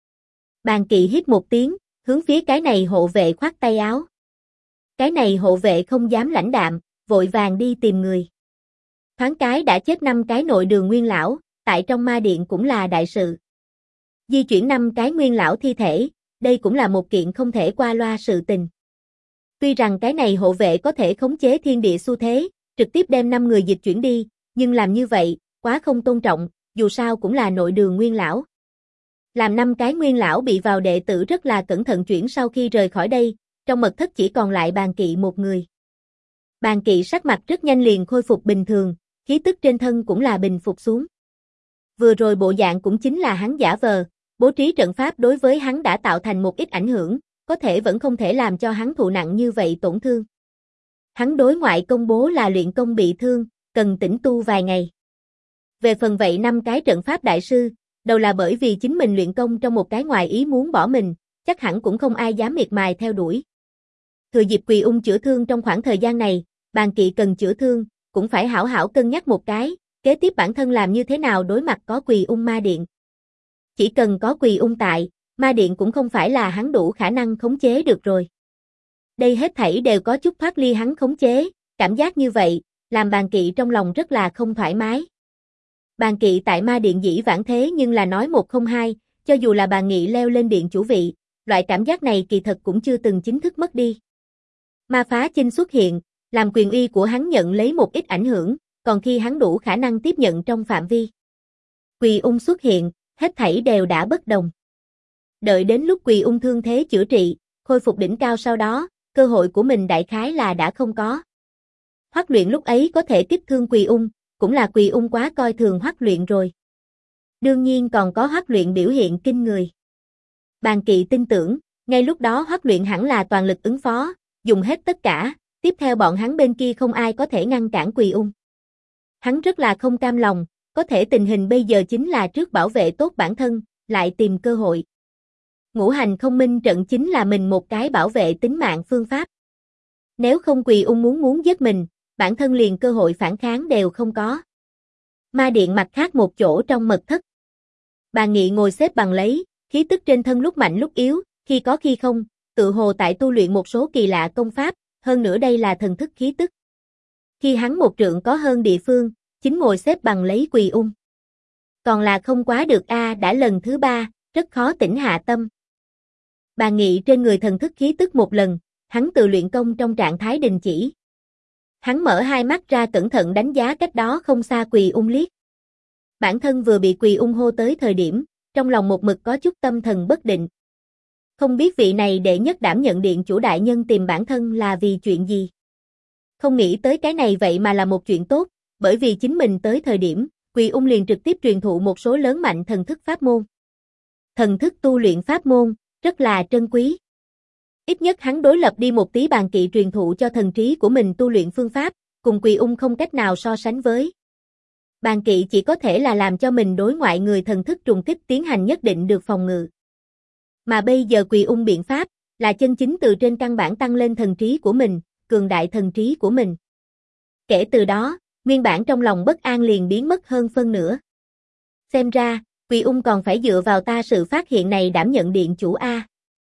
Bàn Kỵ hít một tiếng, hướng phía cái này hộ vệ khoát tay áo. Cái này hộ vệ không dám lãnh đạm, vội vàng đi tìm người. Thoáng cái đã chết 5 cái nội đường nguyên lão, tại trong ma điện cũng là đại sự. Di chuyển 5 cái nguyên lão thi thể, đây cũng là một kiện không thể qua loa sự tình. Tuy rằng cái này hộ vệ có thể khống chế thiên địa xu thế, trực tiếp đem 5 người dịch chuyển đi, nhưng làm như vậy, quá không tôn trọng, dù sao cũng là nội đường nguyên lão. Làm 5 cái nguyên lão bị vào đệ tử rất là cẩn thận chuyển sau khi rời khỏi đây, trong mật thất chỉ còn lại Bàn Kỵ một người. Bàn Kỵ sắc mặt rất nhanh liền khôi phục bình thường, khí tức trên thân cũng là bình phục xuống. Vừa rồi bộ dạng cũng chính là hắn giả vờ, bố trí trận pháp đối với hắn đã tạo thành một ít ảnh hưởng, có thể vẫn không thể làm cho hắn thụ nặng như vậy tổn thương. Hắn đối ngoại công bố là luyện công bị thương, cần tĩnh tu vài ngày. Về phần vậy 5 cái trận pháp đại sư, đầu là bởi vì chính mình luyện công trong một cái ngoài ý muốn bỏ mình, chắc hẳn cũng không ai dám miệt mài theo đuổi. Thừa dịp Quỳ Ung chữa thương trong khoảng thời gian này, Bàn Kỵ cần chữa thương, cũng phải hảo hảo cân nhắc một cái, kế tiếp bản thân làm như thế nào đối mặt có Quỳ Ung ma điện. Chỉ cần có Quỳ Ung tại, ma điện cũng không phải là hắn đủ khả năng khống chế được rồi. Đây hết thảy đều có chút thoát ly hắn khống chế, cảm giác như vậy, làm Bàn Kỵ trong lòng rất là không thoải mái. Bàn Kỵ tại ma điện dĩ vãng thế nhưng là nói một không hai, cho dù là Bàn Nghị leo lên điện chủ vị, loại cảm giác này kỳ thật cũng chưa từng chính thức mất đi. Ma phá chinh xuất hiện, làm quyền uy của hắn nhận lấy một ít ảnh hưởng, còn khi hắn đủ khả năng tiếp nhận trong phạm vi. Quỳ Ung xuất hiện, hết thảy đều đã bất đồng. Đợi đến lúc Quỳ Ung thương thế chữa trị, khôi phục đỉnh cao sau đó, cơ hội của mình đại khái là đã không có. Hoắc Luyện lúc ấy có thể tiếp thương Quỳ Ung, cũng là Quỳ Ung quá coi thường Hoắc Luyện rồi. Đương nhiên còn có Hoắc Luyện biểu hiện kinh người. Bàn Kỵ tin tưởng, ngay lúc đó Hoắc Luyện hẳn là toàn lực ứng phó, dùng hết tất cả, tiếp theo bọn hắn bên kia không ai có thể ngăn cản Quỳ Ung. Hắn rất là không cam lòng, có thể tình hình bây giờ chính là trước bảo vệ tốt bản thân, lại tìm cơ hội. Ngũ hành không minh trận chính là mình một cái bảo vệ tính mạng phương pháp. Nếu không Quỳ Ung muốn giết mình, bản thân liền cơ hội phản kháng đều không có. Ma điện mặt khác một chỗ trong mật thất. Bàn Nghị ngồi xếp bằng lấy, khí tức trên thân lúc mạnh lúc yếu, khi có khi không, tự hồ tại tu luyện một số kỳ lạ công pháp, hơn nữa đây là thần thức khí tức. Khi hắn một trượng có hơn địa phương, chính ngồi xếp bằng lấy Quỳ Ung. Còn là không quá được đã lần thứ 3, rất khó tĩnh hạ tâm. Bàn Nghị trên người thần thức khí tức một lần, hắn tự luyện công trong trạng thái đình chỉ. Hắn mở hai mắt ra cẩn thận đánh giá cách đó không xa Quỳ Ung liếc. Bản thân vừa bị Quỳ Ung hô tới thời điểm, trong lòng một mực có chút tâm thần bất định. Không biết vị này đệ nhất đảm nhận điện chủ đại nhân tìm bản thân là vì chuyện gì. Không nghĩ tới cái này vậy mà là một chuyện tốt, bởi vì chính mình tới thời điểm, Quỳ Ung liền trực tiếp truyền thụ một số lớn mạnh thần thức pháp môn. Thần thức tu luyện pháp môn, rất là trân quý. Ít nhất hắn đối lập đi một tí Bàn Kỵ truyền thụ cho thần trí của mình tu luyện phương pháp, cùng Quỳ Ung không cách nào so sánh với. Bàn Kỵ chỉ có thể là làm cho mình đối ngoại người thần thức trùng kích tiến hành nhất định được phòng ngự. Mà bây giờ Quỳ Ung biện pháp, là chân chính từ trên căn bản tăng lên thần trí của mình, cường đại thần trí của mình. Kể từ đó, nguyên bản trong lòng bất an liền biến mất hơn phân nửa. Xem ra, Quỳ Ung còn phải dựa vào ta sự phát hiện này đảm nhận điện chủ A.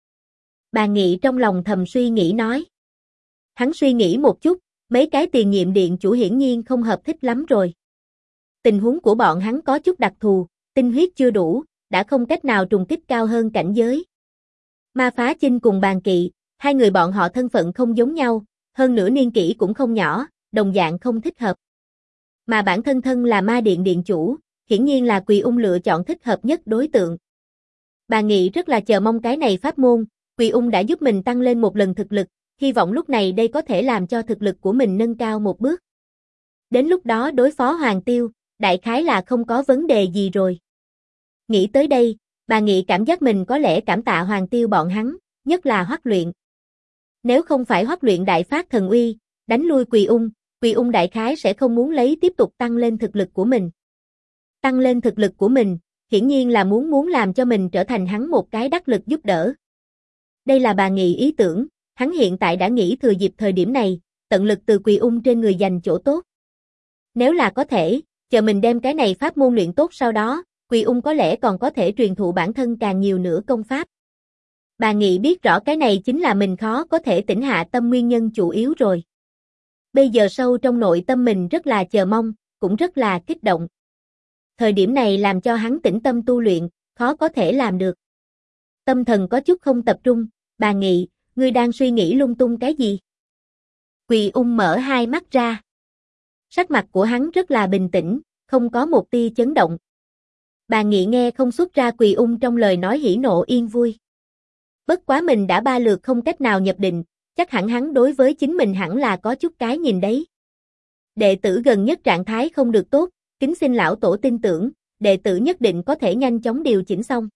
Bàn Nghị trong lòng thầm suy nghĩ nói. Hắn suy nghĩ một chút, mấy cái tiền nhiệm điện chủ hiển nhiên không hợp thích lắm rồi. Tình huống của bọn hắn có chút đặc thù, tinh huyết chưa đủ, đã không cách nào trùng kích cao hơn cảnh giới. Ma Phá Chinh cùng Bàn Kỵ, hai người bọn họ thân phận không giống nhau, hơn nữa niên kỷ cũng không nhỏ, đồng dạng không thích hợp. Mà bản thân thân là ma điện điện chủ, hiển nhiên là Quỳ Ung lựa chọn thích hợp nhất đối tượng. Bàn Nghị rất là chờ mong cái này pháp môn, Quỳ Ung đã giúp mình tăng lên một lần thực lực, hy vọng lúc này đây có thể làm cho thực lực của mình nâng cao một bước. Đến lúc đó đối phó Hoàng Tiêu, đại khái là không có vấn đề gì rồi. Nghĩ tới đây, Bàn Nghị cảm giác mình có lẽ cảm tạ Hoàng Tiêu bọn hắn, nhất là Hoắc Luyện. Nếu không phải Hoắc Luyện đại phát thần uy, đánh lui Quỳ Ung đại khái sẽ không muốn lấy tiếp tục tăng lên thực lực của mình. Tăng lên thực lực của mình, hiển nhiên là muốn làm cho mình trở thành hắn một cái đắc lực giúp đỡ. Đây là Bàn Nghị ý tưởng, hắn hiện tại đã nghĩ thừa dịp thời điểm này, tận lực từ Quỳ Ung trên người giành chỗ tốt. Nếu là có thể, chờ mình đem cái này pháp môn luyện tốt sau đó, Quỳ Ung có lẽ còn có thể truyền thụ bản thân càng nhiều nữa công pháp. Bàn Nghị biết rõ cái này chính là mình khó có thể tĩnh hạ tâm nguyên nhân chủ yếu rồi. Bây giờ sâu trong nội tâm mình rất là chờ mong, cũng rất là kích động. Thời điểm này làm cho hắn tĩnh tâm tu luyện, khó có thể làm được. Tâm thần có chút không tập trung, Bàn Nghị, ngươi đang suy nghĩ lung tung cái gì? Quỳ Ung mở hai mắt ra. Sắc mặt của hắn rất là bình tĩnh, không có một tia chấn động. Bàn Nghị nghe không xuất ra Quỳ Ung trong lời nói hỉ nộ yên vui. Bất quá mình đã 3 lượt không cách nào nhập định, chắc hẳn hắn đối với chính mình hẳn là có chút cái nhìn đấy. Đệ tử gần nhất trạng thái không được tốt, kính xin lão tổ tin tưởng, đệ tử nhất định có thể nhanh chóng điều chỉnh xong.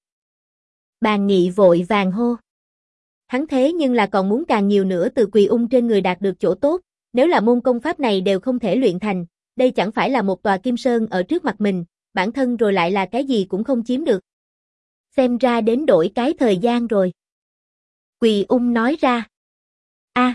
Bàn Nghị vội vàng hô. Hắn thế nhưng là còn muốn càng nhiều nữa từ Quỳ Ung trên người đạt được chỗ tốt, nếu là môn công pháp này đều không thể luyện thành, đây chẳng phải là một tòa kim sơn ở trước mặt mình, bản thân rồi lại là cái gì cũng không chiếm được. Xem ra đến đổi cái thời gian rồi. Quỳ ung nói ra. A.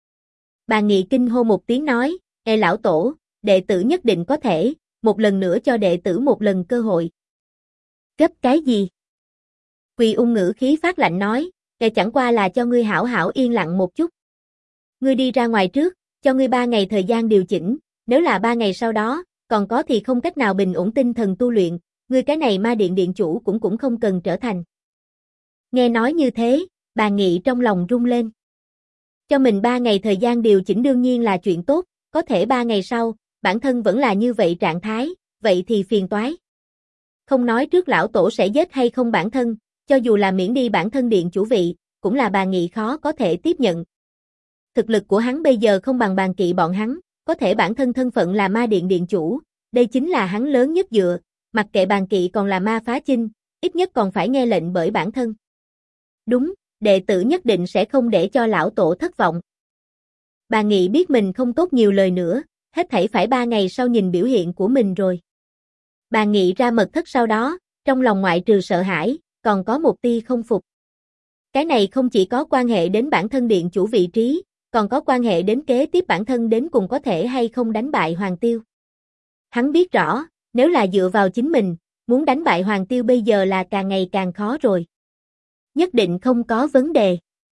Bà Nghị kinh hô một tiếng nói, Ê lão tổ, đệ tử nhất định có thể, một lần nữa cho đệ tử một lần cơ hội. Gấp cái gì? Quỳ ung ngữ khí phát lạnh nói, Ê chẳng qua là cho ngươi hảo hảo yên lặng một chút. Ngươi đi ra ngoài trước, cho ngươi 3 ngày thời gian điều chỉnh, nếu là 3 ngày sau đó, còn có thì không cách nào bình ổn tinh thần tu luyện, ngươi cái này ma điện điện chủ cũng không cần trở thành. Nghe nói như thế, bà Nghị trong lòng rung lên. Cho mình 3 ngày thời gian điều chỉnh đương nhiên là chuyện tốt, có thể 3 ngày sau, bản thân vẫn là như vậy trạng thái, vậy thì phiền toái. Không nói trước lão tổ sẽ giết hay không bản thân, cho dù là miễn đi bản thân điện chủ vị, cũng là bà Nghị khó có thể tiếp nhận. Thực lực của hắn bây giờ không bằng Bàn Kỵ bọn hắn, có thể bản thân thân phận là ma điện điện chủ, đây chính là hắn lớn nhất dựa, mặc kệ Bàn Kỵ còn là ma phá chinh, ít nhất còn phải nghe lệnh bởi bản thân. Đúng, đệ tử nhất định sẽ không để cho lão tổ thất vọng. Bà Nghị biết mình không tốt nhiều lời nữa, hết thảy phải 3 ngày sau nhìn biểu hiện của mình rồi. Bà Nghị ra mật thất sau đó, trong lòng ngoại trừ sợ hãi, còn có một tia không phục. Cái này không chỉ có quan hệ đến bản thân điện chủ vị trí, còn có quan hệ đến kế tiếp bản thân đến cùng có thể hay không đánh bại Hoàng Tiêu. Hắn biết rõ, nếu là dựa vào chính mình, muốn đánh bại Hoàng Tiêu bây giờ là càng ngày càng khó rồi. Nhất định không có vấn đề.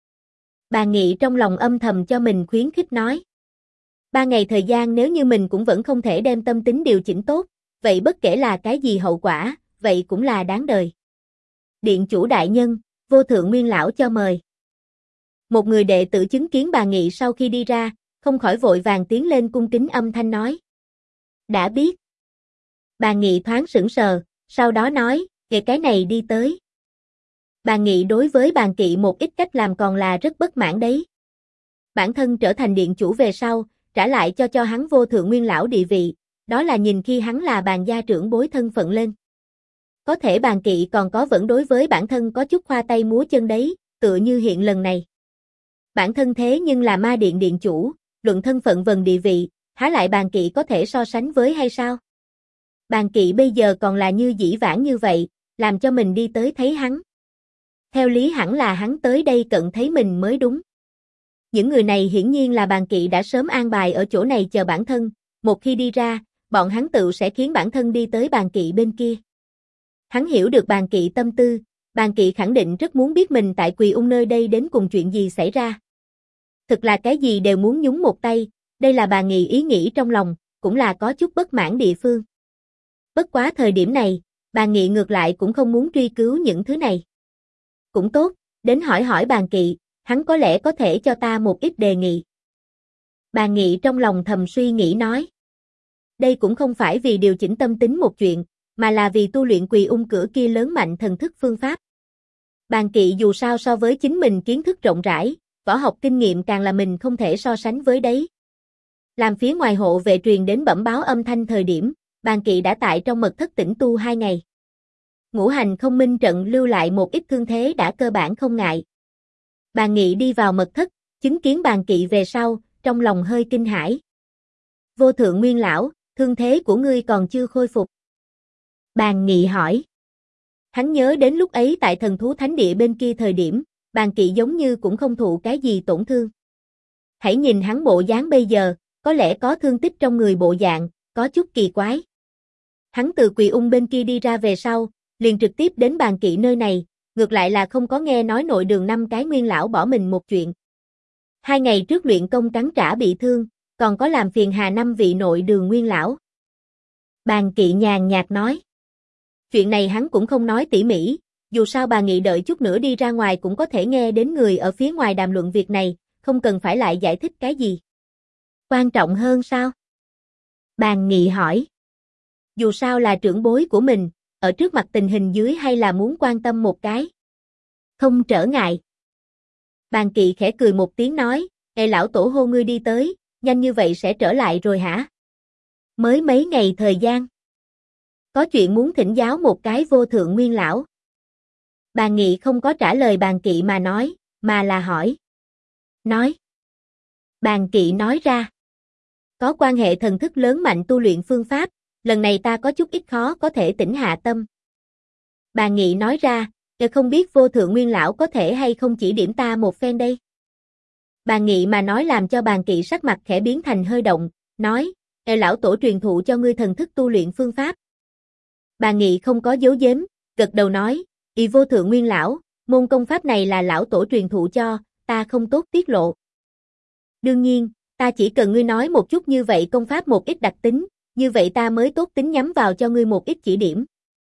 Bà Nghị trong lòng âm thầm cho mình khuyến khích nói. 3 ngày thời gian nếu như mình cũng vẫn không thể đem tâm tính điều chỉnh tốt, vậy bất kể là cái gì hậu quả, vậy cũng là đáng đời. Điện chủ đại nhân, vô thượng nguyên lão cho mời. Một người đệ tử chứng kiến bà Nghị sau khi đi ra, không khỏi vội vàng tiến lên cung kính âm thanh nói. Đã biết. Bà Nghị thoáng sững sờ, sau đó nói, về cái này đi tới. Bà Nghị đối với Bàn Kỵ một ít cách làm còn là rất bất mãn đấy. Bản thân trở thành điện chủ về sau, trả lại cho hắn vô thượng nguyên lão địa vị, đó là nhìn khi hắn là Bàn gia trưởng bối thân phận lên. Có thể Bàn Kỵ còn có vẫn đối với bản thân có chút khoa tay múa chân đấy, tựa như hiện lần này. Bản thân thế nhưng là ma điện điện chủ, luận thân phận vần địa vị, há lại Bàn Kỵ có thể so sánh với hay sao? Bàn Kỵ bây giờ còn là như dĩ vãng như vậy, làm cho mình đi tới thấy hắn. Theo lý hẳn là hắn tới đây cận thấy mình mới đúng. Những người này hiển nhiên là Bàn Kỵ đã sớm an bài ở chỗ này chờ bản thân, một khi đi ra, bọn hắn tự sẽ khiến bản thân đi tới Bàn Kỵ bên kia. Hắn hiểu được Bàn Kỵ tâm tư, Bàn Kỵ khẳng định rất muốn biết mình tại Quỳ Ung nơi đây đến cùng chuyện gì xảy ra. Thực là cái gì đều muốn nhúng một tay, đây là bà Nghị ý nghĩ trong lòng, cũng là có chút bất mãn địa phương. Bất quá thời điểm này, bà Nghị ngược lại cũng không muốn truy cứu những thứ này. Cũng tốt, đến hỏi hỏi Bàn Kỵ, hắn có lẽ có thể cho ta một ít đề nghị. Bà Nghị trong lòng thầm suy nghĩ nói. Đây cũng không phải vì điều chỉnh tâm tính một chuyện, mà là vì tu luyện Quỳ Ung cửa kia lớn mạnh thần thức phương pháp. Bàn Kỵ dù sao so với chính mình kiến thức rộng rãi, võ học kinh nghiệm càng là mình không thể so sánh với đấy. Làm phía ngoài hộ vệ truyền đến bẩm báo âm thanh thời điểm, Bàn Kỵ đã tại trong mật thất tĩnh tu 2 ngày. Ngũ hành không minh trận lưu lại một ít thương thế đã cơ bản không ngại. Bàn Nghị đi vào mật thất, chứng kiến Bàn Kỵ về sau, trong lòng hơi kinh hãi. Vô thượng nguyên lão, thương thế của ngươi còn chưa khôi phục. Bàn Nghị hỏi. Hắn nhớ đến lúc ấy tại thần thú thánh địa bên kia thời điểm, Bàn Kỵ giống như cũng không thụ cái gì tổn thương. Hãy nhìn hắn bộ dáng bây giờ, có lẽ có thương tích trong người bộ dạng, có chút kỳ quái. Hắn từ Quỳ Ung bên kia đi ra về sau, liền trực tiếp đến Bàn Kỵ nơi này, ngược lại là không có nghe nói nội đường 5 cái nguyên lão bỏ mình một chuyện. 2 ngày trước luyện công cắn trả bị thương, còn có làm phiền hà 5 vị nội đường nguyên lão. Bàn Kỵ nhàn nhạt nói. Chuyện này hắn cũng không nói tỉ mỉ, dù sao bà Nghị đợi chút nữa đi ra ngoài cũng có thể nghe đến người ở phía ngoài đàm luận việc này, không cần phải lại giải thích cái gì. Quan trọng hơn sao? Bàn Nghị hỏi. Dù sao là trưởng bối của mình, ở trước mặt tình hình dưới hay là muốn quan tâm một cái. Không trở ngại. Bàn Kỵ khẽ cười một tiếng nói, Ê lão tổ hô ngươi đi tới, nhanh như vậy sẽ trở lại rồi hả? Mới mấy ngày thời gian. Có chuyện muốn thỉnh giáo một cái vô thượng nguyên lão. Bàn Nghị không có trả lời Bàn Kỵ mà nói, mà là hỏi. Nói. Bàn Kỵ nói ra. Có quan hệ thần thức lớn mạnh tu luyện phương pháp, lần này ta có chút ít khó có thể tĩnh hạ tâm. Bàn Nghị nói ra, không biết vô thượng nguyên lão có thể hay không chỉ điểm ta một phen đây. Bàn Nghị mà nói làm cho Bàn Kỵ sắc mặt khẽ biến thành hơi động, nói, lão tổ truyền thụ cho ngươi thần thức tu luyện phương pháp. Bàn Nghị không có giấu giếm, gật đầu nói, vô thượng nguyên lão, môn công pháp này là lão tổ truyền thụ cho, ta không tốt tiết lộ. Đương nhiên, ta chỉ cần ngươi nói một chút như vậy công pháp một ít đặc tính, như vậy ta mới tốt tính nhắm vào cho ngươi một ít chỉ điểm.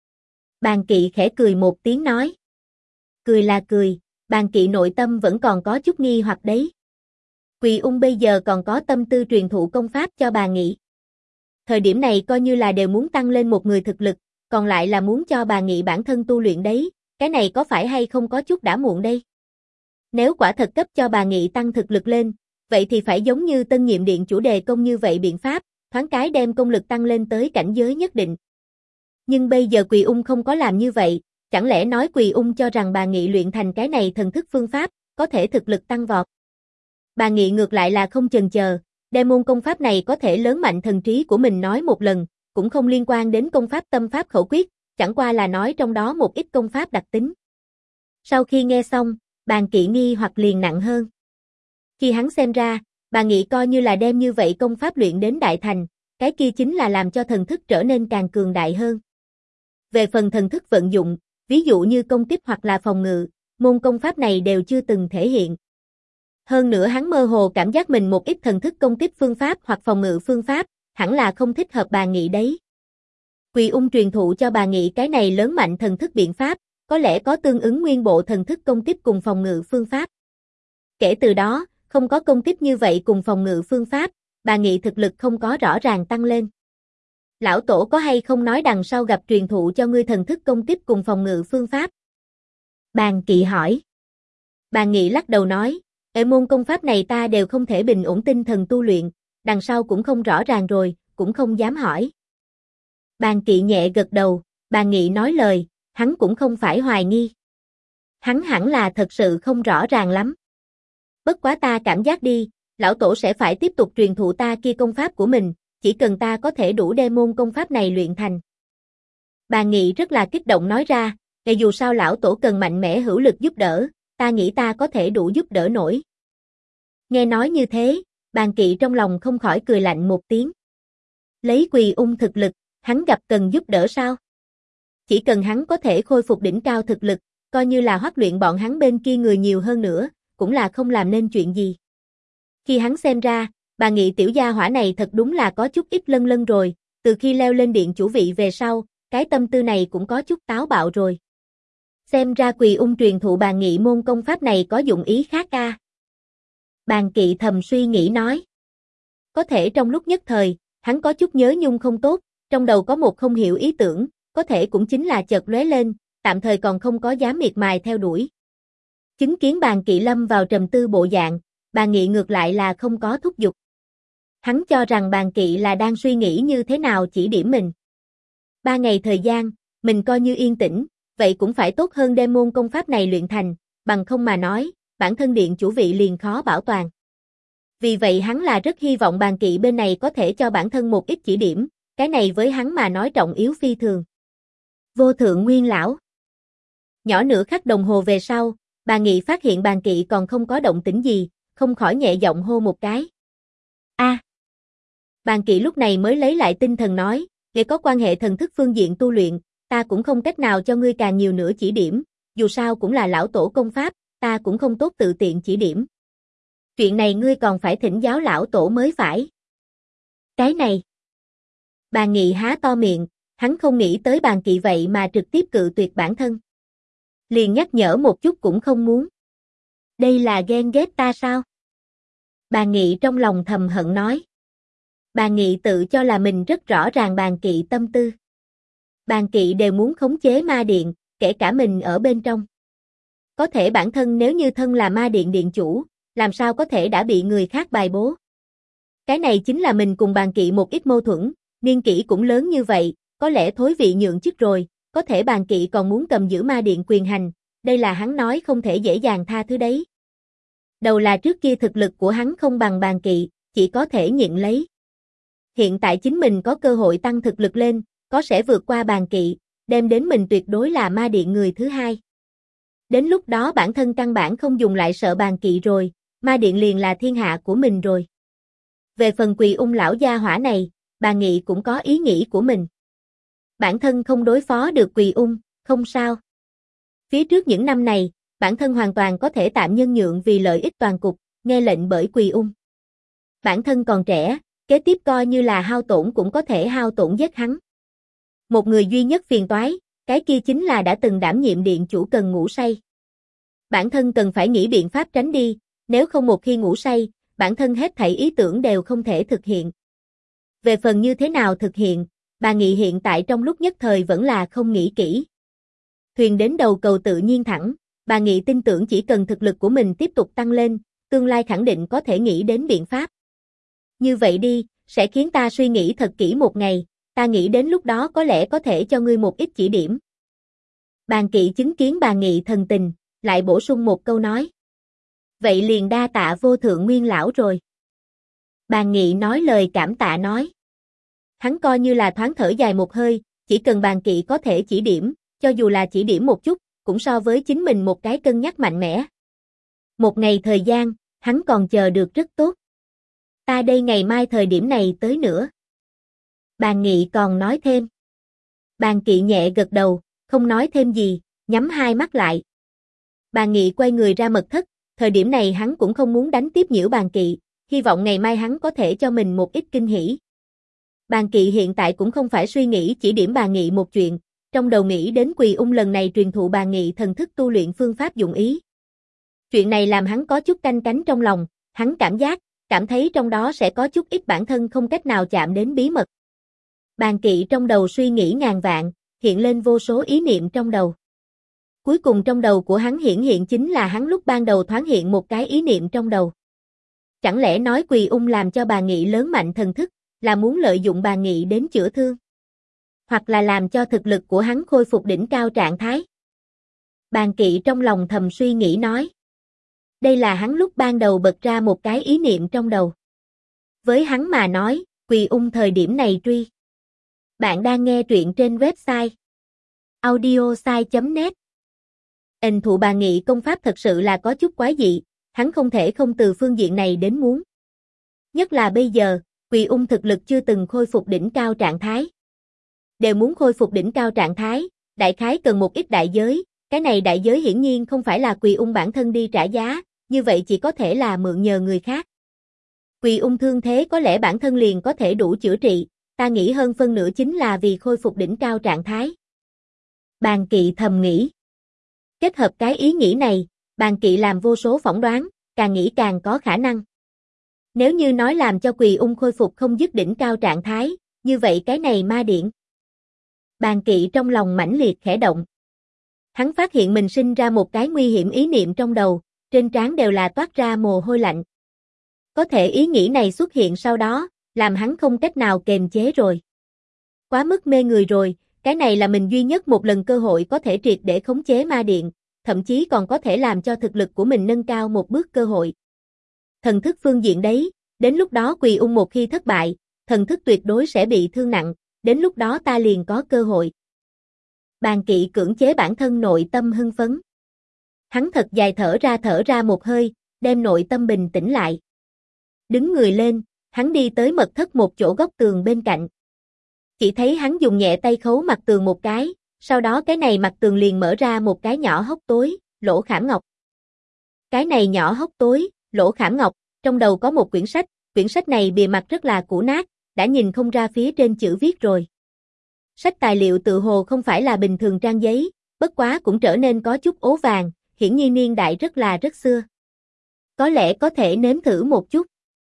Bàn Kỵ khẽ cười một tiếng nói. Cười là cười, Bàn Kỵ nội tâm vẫn còn có chút nghi hoặc đấy. Quỳ Ung bây giờ còn có tâm tư truyền thụ công pháp cho Bàn Nghị. Thời điểm này coi như là đều muốn tăng lên một người thực lực, còn lại là muốn cho Bàn Nghị bản thân tu luyện đấy, cái này có phải hay không có chút đã muộn đây? Nếu quả thật cấp cho Bàn Nghị tăng thực lực lên, vậy thì phải giống như tân nhiệm điện chủ đề công như vậy biện pháp, thoáng cái đem công lực tăng lên tới cảnh giới nhất định. Nhưng bây giờ Quỳ Ung không có làm như vậy, chẳng lẽ nói Quỳ Ung cho rằng Bàn Nghị luyện thành cái này thần thức phương pháp, có thể thực lực tăng vọt. Bàn Nghị ngược lại là không chần chờ, đem môn công pháp này có thể lớn mạnh thần trí của mình nói một lần, cũng không liên quan đến công pháp tâm pháp khẩu quyết, chẳng qua là nói trong đó một ít công pháp đặc tính. Sau khi nghe xong, Bàn Kỵ nghi hoặc liền nặng hơn. Khi hắn xem ra, Bàn Nghị coi như là đem như vậy công pháp luyện đến đại thành, cái kia chính là làm cho thần thức trở nên càng cường đại hơn. Về phần thần thức vận dụng, ví dụ như công kích hoặc là phòng ngự, môn công pháp này đều chưa từng thể hiện. Hơn nữa hắn mơ hồ cảm giác mình một ít thần thức công kích phương pháp hoặc phòng ngự phương pháp, hẳn là không thích hợp Bàn Nghị đấy. Quỳ Ung truyền thụ cho Bàn Nghị cái này lớn mạnh thần thức biện pháp, có lẽ có tương ứng nguyên bộ thần thức công kích cùng phòng ngự phương pháp. Kể từ đó, không có công kích như vậy cùng phòng ngự phương pháp, Bàn Nghị thực lực không có rõ ràng tăng lên. Lão tổ có hay không nói đằng sau gặp truyền thụ cho ngươi thần thức công kích cùng phòng ngự phương pháp? Bàn Kỵ hỏi. Bàn Nghị lắc đầu nói, ở môn công pháp này ta đều không thể bình ổn tinh thần tu luyện, đằng sau cũng không rõ ràng rồi, cũng không dám hỏi. Bàn Kỵ nhẹ gật đầu, Bàn Nghị nói lời, hắn cũng không phải hoài nghi. Hắn hẳn là thật sự không rõ ràng lắm. Bất quá ta cảm giác đi, lão tổ sẽ phải tiếp tục truyền thụ ta kia công pháp của mình, chỉ cần ta có thể đủ đem môn công pháp này luyện thành. Bàn Nghị rất là kích động nói ra, dù sao lão tổ cần mạnh mẽ hữu lực giúp đỡ, ta nghĩ ta có thể đủ giúp đỡ nổi. Nghe nói như thế, Bàn Kỵ trong lòng không khỏi cười lạnh một tiếng. Lấy Quỳ Ung thực lực, hắn gặp cần giúp đỡ sao? Chỉ cần hắn có thể khôi phục đỉnh cao thực lực, coi như là huấn luyện bọn hắn bên kia người nhiều hơn nữa, cũng là không làm nên chuyện gì. Khi hắn xem ra, Bàn Nghị tiểu gia hỏa này thật đúng là có chút ít lân lân rồi, từ khi leo lên điện chủ vị về sau, cái tâm tư này cũng có chút táo bạo rồi. Xem ra Quỳ Ung truyền thụ Bàn Nghị môn công pháp này có dụng ý khác a. Bàn Kỵ thầm suy nghĩ nói. Có thể trong lúc nhất thời, hắn có chút nhớ nhung không tốt, trong đầu có một không hiểu ý tưởng, có thể cũng chính là chợt lóe lên, tạm thời còn không có dám miệt mài theo đuổi. Chứng kiến Bàn Kỵ lâm vào trầm tư bộ dạng, Bàn Nghị ngược lại là không có thúc giục. Hắn cho rằng Bàn Kỵ là đang suy nghĩ như thế nào chỉ điểm mình. 3 ngày thời gian, mình coi như yên tĩnh, vậy cũng phải tốt hơn đem môn công pháp này luyện thành, bằng không mà nói, bản thân điện chủ vị liền khó bảo toàn. Vì vậy hắn là rất hy vọng Bàn Kỵ bên này có thể cho bản thân một ít chỉ điểm, cái này với hắn mà nói trọng yếu phi thường. Vô thượng nguyên lão. Nhỏ nửa khắc đồng hồ về sau, Bàn Nghị phát hiện Bàn Kỵ còn không có động tĩnh gì, không khỏi nhẹ giọng hô một cái. A. Bàn Kỵ lúc này mới lấy lại tinh thần nói, nghe có quan hệ thần thức phương diện tu luyện, ta cũng không cách nào cho ngươi càng nhiều nữa chỉ điểm, dù sao cũng là lão tổ công pháp, ta cũng không tốt tự tiện chỉ điểm. Chuyện này ngươi còn phải thỉnh giáo lão tổ mới phải. Cái này. Bàn Nghị há to miệng, hắn không nghĩ tới Bàn Kỵ vậy mà trực tiếp cự tuyệt bản thân. Liền nhắc nhở một chút cũng không muốn. Đây là ghen ghét ta sao? Bàn Nghị trong lòng thầm hận nói. Bàn Nghị tự cho là mình rất rõ ràng Bàn Kỵ tâm tư. Bàn Kỵ đều muốn khống chế ma điện, kể cả mình ở bên trong. Có thể bản thân nếu như thân là ma điện điện chủ, làm sao có thể đã bị người khác bài bố. Cái này chính là mình cùng Bàn Kỵ một ít mâu thuẫn, niên kỷ cũng lớn như vậy, có lẽ thối vị nhượng chức rồi, có thể Bàn Kỵ còn muốn cầm giữ ma điện quyền hành, đây là hắn nói không thể dễ dàng tha thứ đấy. Đầu là trước kia thực lực của hắn không bằng Bàn Kỵ, chỉ có thể nhịn lấy. hiện tại chính mình có cơ hội tăng thực lực lên, có sẽ vượt qua bàn kỵ, đem đến mình tuyệt đối là ma điện người thứ hai. Đến lúc đó bản thân căn bản không dùng lại sợ bàn kỵ rồi, ma điện liền là thiên hạ của mình rồi. Về phần Quỳ Ung lão gia hỏa này, bà Nghị cũng có ý nghĩ của mình. Bản thân không đối phó được Quỳ Ung, không sao. Phía trước những năm này, bản thân hoàn toàn có thể tạm nhân nhượng vì lợi ích toàn cục, nghe lệnh bởi Quỳ Ung. Bản thân còn trẻ, kế tiếp coi như là hao tổn cũng có thể hao tổn giết hắn. Một người duy nhất phiền toái, cái kia chính là đã từng đảm nhiệm điện chủ cần ngủ say. Bản thân cần phải nghĩ biện pháp tránh đi, nếu không một khi ngủ say, bản thân hết thảy ý tưởng đều không thể thực hiện. Về phần như thế nào thực hiện, bà Nghị hiện tại trong lúc nhất thời vẫn là không nghĩ kỹ. Thuyền đến đầu cầu tự nhiên thẳng, bà Nghị tin tưởng chỉ cần thực lực của mình tiếp tục tăng lên, tương lai khẳng định có thể nghĩ đến biện pháp. Như vậy đi, sẽ khiến ta suy nghĩ thật kỹ một ngày, ta nghĩ đến lúc đó có lẽ có thể cho ngươi một ít chỉ điểm. Bàn Kỵ chứng kiến bà Nghị thần tình, lại bổ sung một câu nói. Vậy liền đa tạ vô thượng nguyên lão rồi. Bàn Nghị nói lời cảm tạ nói. Hắn coi như là thoáng thở dài một hơi, chỉ cần Bàn Kỵ có thể chỉ điểm, cho dù là chỉ điểm một chút, cũng so với chính mình một cái cân nhắc mạnh mẽ. Một ngày thời gian, hắn còn chờ được rất tốt. Ta đây ngày mai thời điểm này tới nữa. Bàn Nghị còn nói thêm. Bàn Kỵ nhẹ gật đầu, không nói thêm gì, nhắm hai mắt lại. Bàn Nghị quay người ra mật thất, thời điểm này hắn cũng không muốn đánh tiếp nhiễu Bàn Kỵ, hy vọng ngày mai hắn có thể cho mình một ít kinh hỉ. Bàn Kỵ hiện tại cũng không phải suy nghĩ chỉ điểm Bàn Nghị một chuyện, trong đầu nghĩ đến Quỳ Ung lần này truyền thụ Bàn Nghị thần thức tu luyện phương pháp dụng ý. Chuyện này làm hắn có chút canh cánh trong lòng, hắn cảm thấy trong đó sẽ có chút ít bản thân không cách nào chạm đến bí mật. Bàn Kỵ trong đầu suy nghĩ ngàn vạn, hiện lên vô số ý niệm trong đầu. Cuối cùng trong đầu của hắn hiện chính là hắn lúc ban đầu thoáng hiện một cái ý niệm trong đầu. Chẳng lẽ nói Quỳ Ung làm cho Bàn Nghị lớn mạnh thần thức, là muốn lợi dụng Bàn Nghị đến chữa thương? Hoặc là làm cho thực lực của hắn khôi phục đỉnh cao trạng thái? Bàn Kỵ trong lòng thầm suy nghĩ nói. Đây là hắn lúc ban đầu bật ra một cái ý niệm trong đầu. Với hắn mà nói, Quỳ Ung thời điểm này truy. Bạn đang nghe truyện trên website audiosai.net. Thụ Bàn Nghị công pháp thật sự là có chút quái dị, hắn không thể không từ phương diện này đến muốn. Nhất là bây giờ, Quỳ Ung thực lực chưa từng khôi phục đỉnh cao trạng thái. Đều muốn khôi phục đỉnh cao trạng thái, đại khái cần một ít đại giới, cái này đại giới hiển nhiên không phải là Quỳ Ung bản thân đi trả giá, như vậy chỉ có thể là mượn nhờ người khác. Quỳ Ung thương thế có lẽ bản thân liền có thể đủ chữa trị, ta nghĩ hơn phân nửa chính là vì khôi phục đỉnh cao trạng thái. Bàn Kỵ thầm nghĩ. Kết hợp cái ý nghĩ này, Bàn Kỵ làm vô số phỏng đoán, càng nghĩ càng có khả năng. Nếu như nói làm cho Quỳ Ung khôi phục không dứt đỉnh cao trạng thái, như vậy cái này ma điện. Bàn Kỵ trong lòng mãnh liệt khẽ động. Hắn phát hiện mình sinh ra một cái nguy hiểm ý niệm trong đầu, trên trán đều là toát ra mồ hôi lạnh. Có thể ý nghĩ này xuất hiện sau đó, làm hắn không cách nào kềm chế rồi. Quá mức mê người rồi, cái này là mình duy nhất một lần cơ hội có thể triệt để khống chế ma điện, thậm chí còn có thể làm cho thực lực của mình nâng cao một bước cơ hội. Thần thức phương diện đấy, đến lúc đó Quỳ Ung một khi thất bại, thần thức tuyệt đối sẽ bị thương nặng, đến lúc đó ta liền có cơ hội. Bàn Kỵ cưỡng chế bản thân nội tâm hưng phấn. Hắn thật dài thở ra một hơi, đem nội tâm bình tĩnh lại. Đứng người lên, hắn đi tới mật thất một chỗ góc tường bên cạnh. Chỉ thấy hắn dùng nhẹ tay khấu mặt tường một cái, sau đó cái này mặt tường liền mở ra một cái nhỏ hốc tối, lỗ khảm ngọc. Cái này nhỏ hốc tối, lỗ khảm ngọc, trong đầu có một quyển sách này bìa mặt rất là cũ nát, đã nhìn không ra phía trên chữ viết rồi. Sách tài liệu tự hồ không phải là bình thường trang giấy, bất quá cũng trở nên có chút ố vàng, hiển nhiên niên đại rất xưa. Có lẽ có thể nếm thử một chút.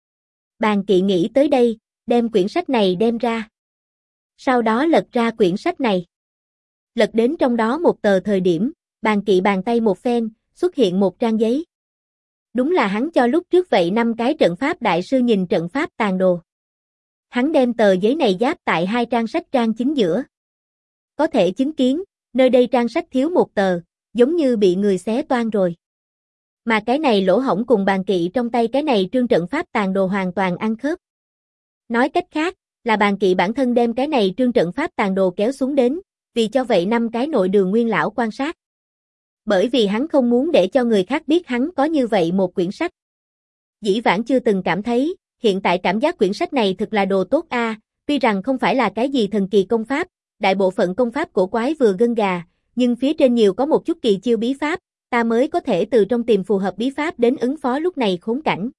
Bàn Kỵ nghĩ tới đây, đem quyển sách này đem ra. Sau đó lật ra quyển sách này. Lật đến trong đó một tờ thời điểm, Bàn Kỵ bàn tay một phen, xuất hiện một trang giấy. Đúng là hắn cho lúc trước vậy 5 cái trận pháp đại sư nhìn trận pháp tàn đồ. Hắn đem tờ giấy này giáp tại 2 trang sách trang chính giữa. Có thể chứng kiến, nơi đây trang sách thiếu một tờ, giống như bị người xé toang rồi. Mà cái này lỗ hổng cùng Bàn Kỵ trong tay cái này trương trận pháp tàn đồ hoàn toàn ăn khớp. Nói cách khác, là Bàn Kỵ bản thân đem cái này trương trận pháp tàn đồ kéo xuống đến, vì cho vậy 5 cái nội đường nguyên lão quan sát. Bởi vì hắn không muốn để cho người khác biết hắn có như vậy một quyển sách. Dĩ vãng chưa từng cảm thấy, hiện tại cảm giác quyển sách này thực là đồ tốt a, tuy rằng không phải là cái gì thần kỳ công pháp, đại bộ phận công pháp cổ quái vừa gân gà, nhưng phía trên nhiều có một chút kỳ chiêu bí pháp, ta mới có thể từ trong tìm phù hợp bí pháp đến ứng phó lúc này khốn cảnh.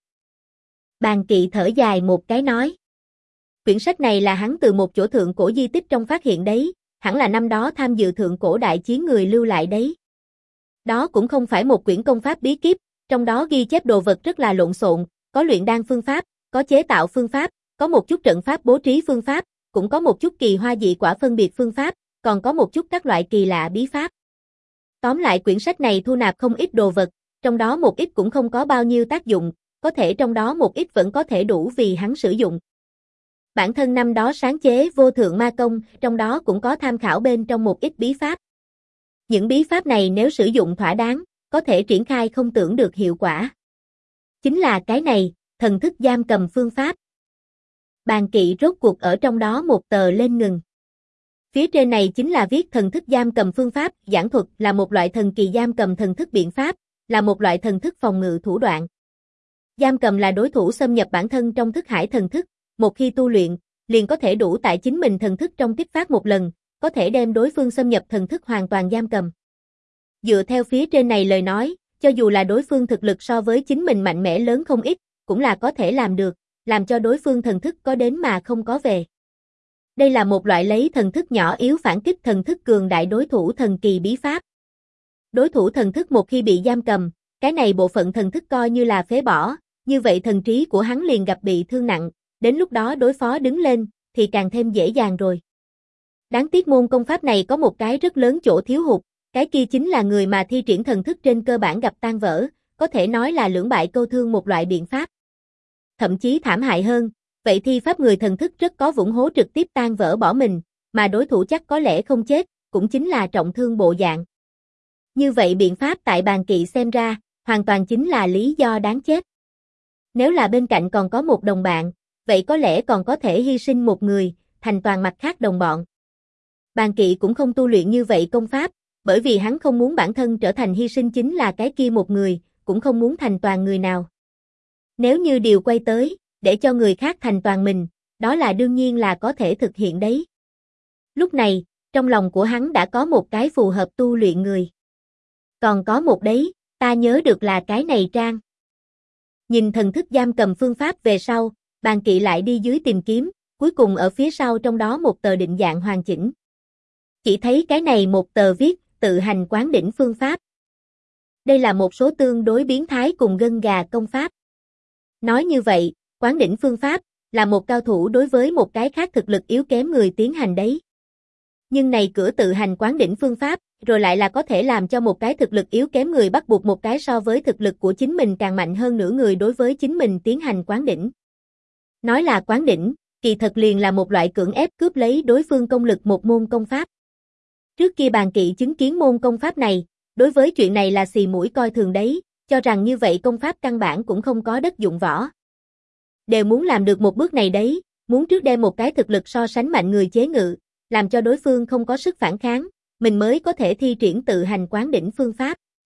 Bàn Kỵ thở dài một cái nói. Quyển sách này là hắn từ một chỗ thượng cổ di tích trong phát hiện đấy, hẳn là năm đó tham dự thượng cổ đại chiến người lưu lại đấy. Đó cũng không phải một quyển công pháp bí kíp, trong đó ghi chép đồ vật rất là lộn xộn, có luyện đan phương pháp, có chế tạo phương pháp, có một chút trận pháp bố trí phương pháp, cũng có một chút kỳ hoa dị quả phân biệt phương pháp, còn có một chút các loại kỳ lạ bí pháp. Tóm lại quyển sách này thu nạp không ít đồ vật, trong đó một ít cũng không có bao nhiêu tác dụng, có thể trong đó một ít vẫn có thể đủ vì hắn sử dụng. Bản thân năm đó sáng chế vô thượng ma công, trong đó cũng có tham khảo bên trong một ít bí pháp. Những bí pháp này nếu sử dụng thỏa đáng, có thể triển khai không tưởng được hiệu quả. Chính là cái này, thần thức giam cầm phương pháp. Bàn Kỵ rốt cuộc ở trong đó một tờ lên ngừng. Phía trên này chính là viết thần thức giam cầm phương pháp, giảng thuật là một loại thần kỳ giam cầm thần thức biện pháp, là một loại thần thức phòng ngự thủ đoạn. Giam cầm là đối thủ xâm nhập bản thân trong thức hải thần thức, một khi tu luyện, liền có thể đủ tại chính mình thần thức trong kích phát một lần, có thể đem đối phương xâm nhập thần thức hoàn toàn giam cầm. Dựa theo phía trên này lời nói, cho dù là đối phương thực lực so với chính mình mạnh mẽ lớn không ít, cũng là có thể làm được, làm cho đối phương thần thức có đến mà không có về. Đây là một loại lấy thần thức nhỏ yếu phản kích thần thức cường đại đối thủ thần kỳ bí pháp. Đối thủ thần thức một khi bị giam cầm, cái này bộ phận thần thức coi như là phế bỏ, như vậy thần trí của hắn liền gặp bị thương nặng, đến lúc đó đối phó đứng lên, thì càng thêm dễ dàng rồi. Đáng tiếc môn công pháp này có một cái rất lớn chỗ thiếu hụt, cái kia chính là người mà thi triển thần thức trên cơ bản gặp tan vỡ, có thể nói là lưỡng bại câu thương một loại biện pháp. Thậm chí thảm hại hơn, vậy thi pháp người thần thức rất có vũng hố trực tiếp tan vỡ bỏ mình, mà đối thủ chắc có lẽ không chết, cũng chính là trọng thương bộ dạng. Như vậy biện pháp tại Bàn Kỵ xem ra, hoàn toàn chính là lý do đáng chết. Nếu là bên cạnh còn có một đồng bạn, vậy có lẽ còn có thể hy sinh một người, thành toàn mặt khác đồng bọn. Bàn Kỵ cũng không tu luyện như vậy công pháp, bởi vì hắn không muốn bản thân trở thành hy sinh chính là cái kia một người, cũng không muốn thành toàn người nào. Nếu như điều quay tới, để cho người khác thành toàn mình, đó là đương nhiên là có thể thực hiện đấy. Lúc này, trong lòng của hắn đã có một cái phù hợp tu luyện người. Còn có một đấy, ta nhớ được là cái này trang. Nhìn thần thức giam cầm phương pháp về sau, Bàn Kỵ lại đi dưới tìm kiếm, cuối cùng ở phía sau trong đó một tờ định dạng hoàn chỉnh. Chỉ thấy cái này một tờ viết, tự hành quán đỉnh phương pháp. Đây là một số tương đối biến thái cùng gân gà công pháp. Nói như vậy, quán đỉnh phương pháp, là một cao thủ đối với một cái khác thực lực yếu kém người tiến hành đấy. Nhưng này cửa tự hành quán đỉnh phương pháp, rồi lại là có thể làm cho một cái thực lực yếu kém người bắt buộc một cái so với thực lực của chính mình càng mạnh hơn nửa người đối với chính mình tiến hành quán đỉnh. Nói là quán đỉnh, kỳ thật liền là một loại cưỡng ép cướp lấy đối phương công lực một môn công pháp. Trước kia Bàn Kỵ chứng kiến môn công pháp này, đối với chuyện này là xì mũi coi thường đấy, cho rằng như vậy công pháp căn bản cũng không có đất dụng võ. Đều muốn làm được một bước này đấy, muốn trước đem một cái thực lực so sánh mạnh người chế ngự, làm cho đối phương không có sức phản kháng, mình mới có thể thi triển tự hành quán đỉnh phương pháp.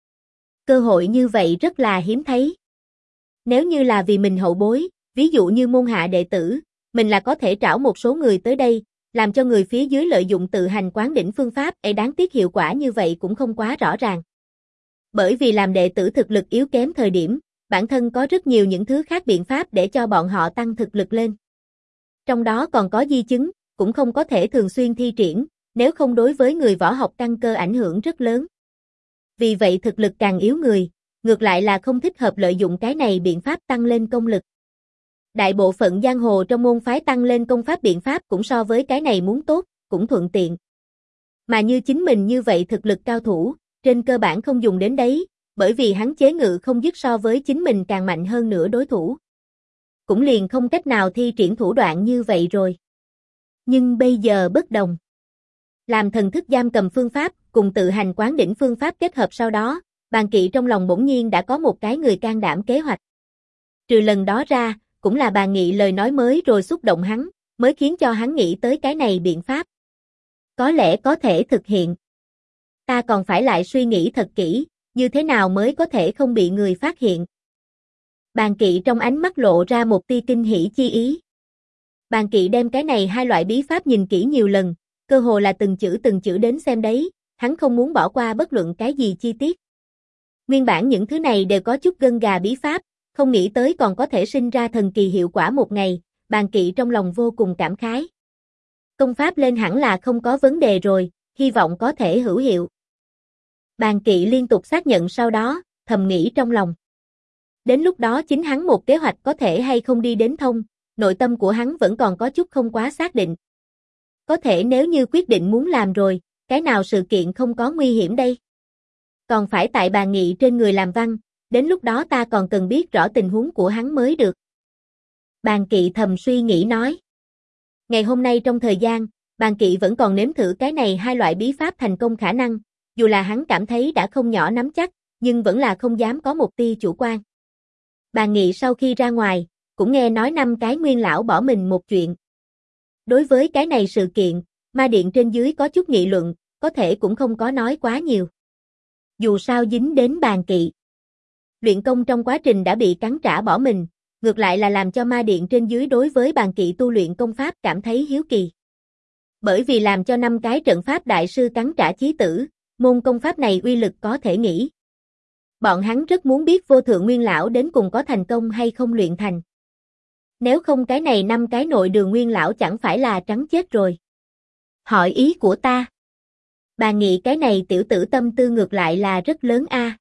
Cơ hội như vậy rất là hiếm thấy. Nếu như là vì mình hậu bối, ví dụ như môn hạ đệ tử, mình là có thể trảo một số người tới đây, làm cho người phía dưới lợi dụng tự hành quán đỉnh phương pháp, đáng tiếc hiệu quả như vậy cũng không quá rõ ràng. Bởi vì làm đệ tử thực lực yếu kém thời điểm, bản thân có rất nhiều những thứ khác biện pháp để cho bọn họ tăng thực lực lên. Trong đó còn có di chứng, cũng không có thể thường xuyên thi triển, nếu không đối với người võ học căn cơ ảnh hưởng rất lớn. Vì vậy thực lực càng yếu người, ngược lại là không thích hợp lợi dụng cái này biện pháp tăng lên công lực. Đại bộ phận giang hồ trong môn phái tăng lên công pháp biện pháp cũng so với cái này muốn tốt, cũng thuận tiện. Mà như chính mình như vậy thực lực cao thủ, trên cơ bản không dùng đến đấy, bởi vì hắn chế ngự không dứt so với chính mình càng mạnh hơn nữa đối thủ. Cũng liền không cách nào thi triển thủ đoạn như vậy rồi. Nhưng bây giờ bất đồng. Làm thần thức giam cầm phương pháp, cùng tự hành quán đỉnh phương pháp kết hợp sau đó, Bàn Kỵ trong lòng bỗng nhiên đã có một cái người can đảm kế hoạch. Trừ lần đó ra, cũng là Bàn Nghị lời nói mới rồi xúc động hắn, mới khiến cho hắn nghĩ tới cái này biện pháp. Có lẽ có thể thực hiện. Ta còn phải lại suy nghĩ thật kỹ, như thế nào mới có thể không bị người phát hiện. Bàn Kỵ trong ánh mắt lộ ra một tia kinh hỉ chi ý. Bàn Kỵ đem cái này hai loại bí pháp nhìn kỹ nhiều lần, cơ hồ là từng chữ đến xem đấy, hắn không muốn bỏ qua bất luận cái gì chi tiết. Nguyên bản những thứ này đều có chút gân gà bí pháp, không nghĩ tới còn có thể sinh ra thần kỳ hiệu quả một ngày, Bàn Kỵ trong lòng vô cùng cảm khái. Công pháp lên hẳn là không có vấn đề rồi, hy vọng có thể hữu hiệu. Bàn Kỵ liên tục xác nhận sau đó, thầm nghĩ trong lòng. Đến lúc đó chính hắn một kế hoạch có thể hay không đi đến thông, nội tâm của hắn vẫn còn có chút không quá xác định. Có thể nếu như quyết định muốn làm rồi, cái nào sự kiện không có nguy hiểm đây? Còn phải tại Bàn Nghị trên người làm văn, đến lúc đó ta còn cần biết rõ tình huống của hắn mới được. Bàn Kỵ thầm suy nghĩ nói. Ngày hôm nay trong thời gian, Bàn Kỵ vẫn còn nếm thử cái này hai loại bí pháp thành công khả năng, dù là hắn cảm thấy đã không nhỏ nắm chắc, nhưng vẫn là không dám có một tia chủ quan. Bàn Nghị sau khi ra ngoài, cũng nghe nói 5 cái nguyên lão bỏ mình một chuyện. Đối với cái này sự kiện, ma điện trên dưới có chút nghị luận, có thể cũng không có nói quá nhiều. Dù sao dính đến Bàn Kỵ. Luyện công trong quá trình đã bị cắn trả bỏ mình, ngược lại là làm cho ma điện trên dưới đối với Bàn Kỵ tu luyện công pháp cảm thấy hiếu kỳ. Bởi vì làm cho 5 cái trận pháp đại sư cắn trả chí tử, môn công pháp này uy lực có thể nghĩ. Bọn hắn rất muốn biết vô thượng nguyên lão đến cùng có thành công hay không luyện thành. Nếu không cái này 5 cái nội đường nguyên lão chẳng phải là trắng chết rồi. Hỏi ý của ta. Bà nghĩ cái này tiểu tử tâm tư ngược lại là rất lớn a.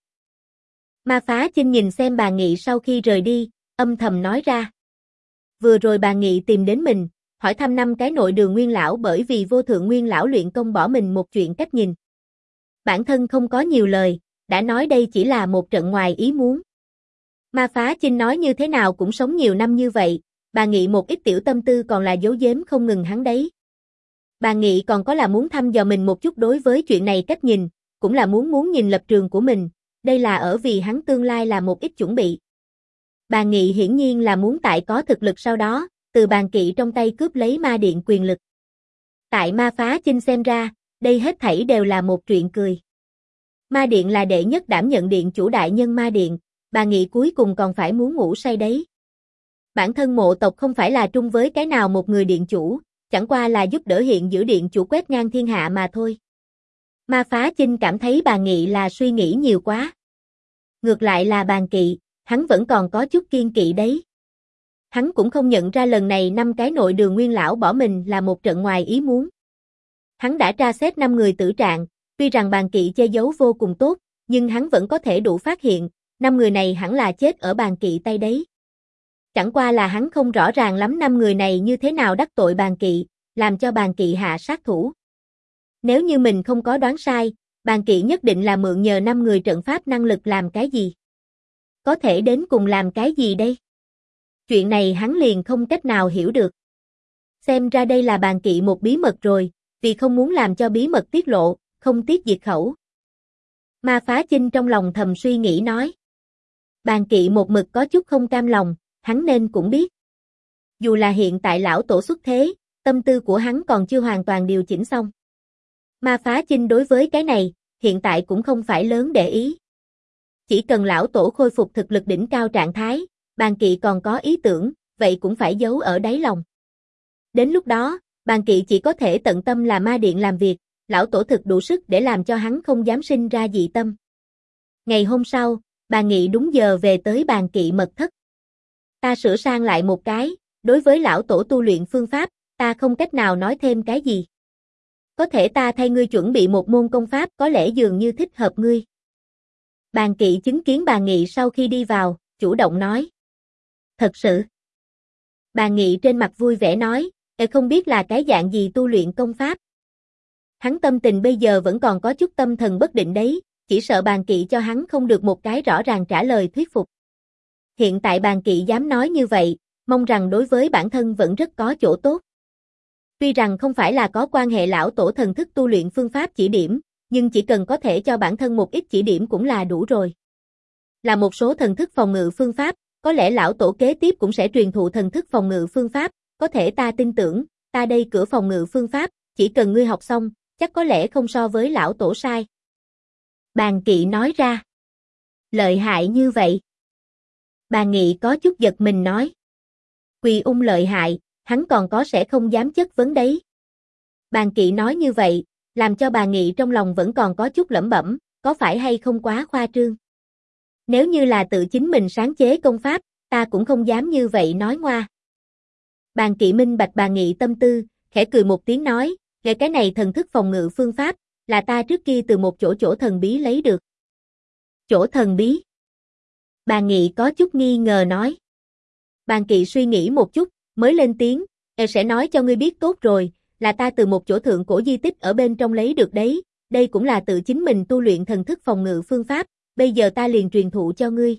Ma Phá Chinh nhìn xem bà Nghị sau khi rời đi, âm thầm nói ra. Vừa rồi bà Nghị tìm đến mình, hỏi thăm 5 cái nội đường nguyên lão bởi vì vô thượng nguyên lão luyện công bỏ mình một chuyện cách nhìn. Bản thân không có nhiều lời, đã nói đây chỉ là một trận ngoài ý muốn. Ma Phá Chinh nói như thế nào cũng sống nhiều năm như vậy, bà Nghị một ít tiểu tâm tư còn là giấu giếm không ngừng hắn đấy. Bà Nghị còn có là muốn thăm dò mình một chút đối với chuyện này cách nhìn, cũng là muốn nhìn lập trường của mình, đây là ở vì hắn tương lai là một ít chuẩn bị. Bà Nghị hiển nhiên là muốn tại có thực lực sau đó, từ Bàn Kỵ trong tay cướp lấy ma điện quyền lực. Tại Ma Phá Chinh xem ra, đây hết thảy đều là một chuyện cười. Ma điện là đệ nhất đảm nhận điện chủ đại nhân ma điện, bà Nghị cuối cùng còn phải muốn ngủ say đấy. Bản thân mộ tộc không phải là trung với cái nào một người điện chủ, chẳng qua là giúp đỡ hiện giữ điện chủ quét ngang thiên hạ mà thôi. Ma Phá Chinh cảm thấy bà Nghị là suy nghĩ nhiều quá. Ngược lại là Bàn Kỵ, hắn vẫn còn có chút kiên kỵ đấy. Hắn cũng không nhận ra lần này 5 cái nội đường nguyên lão bỏ mình là một trận ngoài ý muốn. Hắn đã tra xét 5 người tử trạng, tuy rằng Bàn Kỵ che giấu vô cùng tốt, nhưng hắn vẫn có thể đủ phát hiện, 5 người này hẳn là chết ở Bàn Kỵ tay đấy. Chẳng qua là hắn không rõ ràng lắm 5 người này như thế nào đắc tội Bàn Kỵ, làm cho Bàn Kỵ hạ sát thủ. Nếu như mình không có đoán sai, Bàn Kỵ nhất định là mượn nhờ 5 người trận pháp năng lực làm cái gì. Có thể đến cùng làm cái gì đây? Chuyện này hắn liền không cách nào hiểu được. Xem ra đây là Bàn Kỵ một bí mật rồi, vì không muốn làm cho bí mật tiết lộ, không tiếc diệt khẩu. Ma Phá Chinh trong lòng thầm suy nghĩ nói. Bàn Kỵ một mực có chút không cam lòng, hắn nên cũng biết. Dù là hiện tại lão tổ xuất thế, tâm tư của hắn còn chưa hoàn toàn điều chỉnh xong. Ma Phá Chinh đối với cái này, hiện tại cũng không phải lớn để ý. Chỉ cần lão tổ khôi phục thực lực đỉnh cao trạng thái, Bàn Kỵ còn có ý tưởng, vậy cũng phải giấu ở đáy lòng. Đến lúc đó, Bàn Kỵ chỉ có thể tận tâm là ma điện làm việc, lão tổ thực đủ sức để làm cho hắn không dám sinh ra dị tâm. Ngày hôm sau, Bàn Nghị đúng giờ về tới Bàn Kỵ mật thất. Ta sửa sang lại một cái, đối với lão tổ tu luyện phương pháp, ta không cách nào nói thêm cái gì. Có thể ta thay ngươi chuẩn bị một môn công pháp có lẽ dường như thích hợp ngươi. Bàn Kỵ chứng kiến Bàn Nghị sau khi đi vào, chủ động nói. Thật sự. Bàn Nghị trên mặt vui vẻ nói, không biết là cái dạng gì tu luyện công pháp. Hắn tâm tình bây giờ vẫn còn có chút tâm thần bất định đấy, chỉ sợ Bàn Kỵ cho hắn không được một cái rõ ràng trả lời thuyết phục. Hiện tại Bàn Kỵ dám nói như vậy, mong rằng đối với bản thân vẫn rất có chỗ tốt. Tuy rằng không phải là có quan hệ lão tổ thần thức tu luyện phương pháp chỉ điểm, nhưng chỉ cần có thể cho bản thân một ít chỉ điểm cũng là đủ rồi. Là một số thần thức phòng ngự phương pháp, có lẽ lão tổ kế tiếp cũng sẽ truyền thụ thần thức phòng ngự phương pháp, có thể ta tin tưởng, ta đây cửa phòng ngự phương pháp, chỉ cần ngươi học xong, chắc có lẽ không so với lão tổ sai. Bàn Kỵ nói ra. Lợi hại như vậy. Bàn Nghị có chút giật mình nói. Quỳ Ung lợi hại, hắn còn có sẽ không dám chất vấn đấy. Bàn Kỵ nói như vậy, làm cho Bàn Nghị trong lòng vẫn còn có chút lẩm bẩm, có phải hay không quá khoa trương. Nếu như là tự chính mình sáng chế công pháp, ta cũng không dám như vậy nói ngoa. Bàn Kỵ minh bạch Bàn Nghị tâm tư, khẽ cười một tiếng nói, về cái này thần thức phòng ngự phương pháp, là ta trước kia từ một chỗ thần bí lấy được. Chỗ thần bí? Bàn Nghị có chút nghi ngờ nói. Bàn Kỵ suy nghĩ một chút, mới lên tiếng, sẽ nói cho ngươi biết tốt rồi, là ta từ một chỗ thượng cổ di tích ở bên trong lấy được đấy, đây cũng là tự chính mình tu luyện thần thức phòng ngự phương pháp, bây giờ ta liền truyền thụ cho ngươi.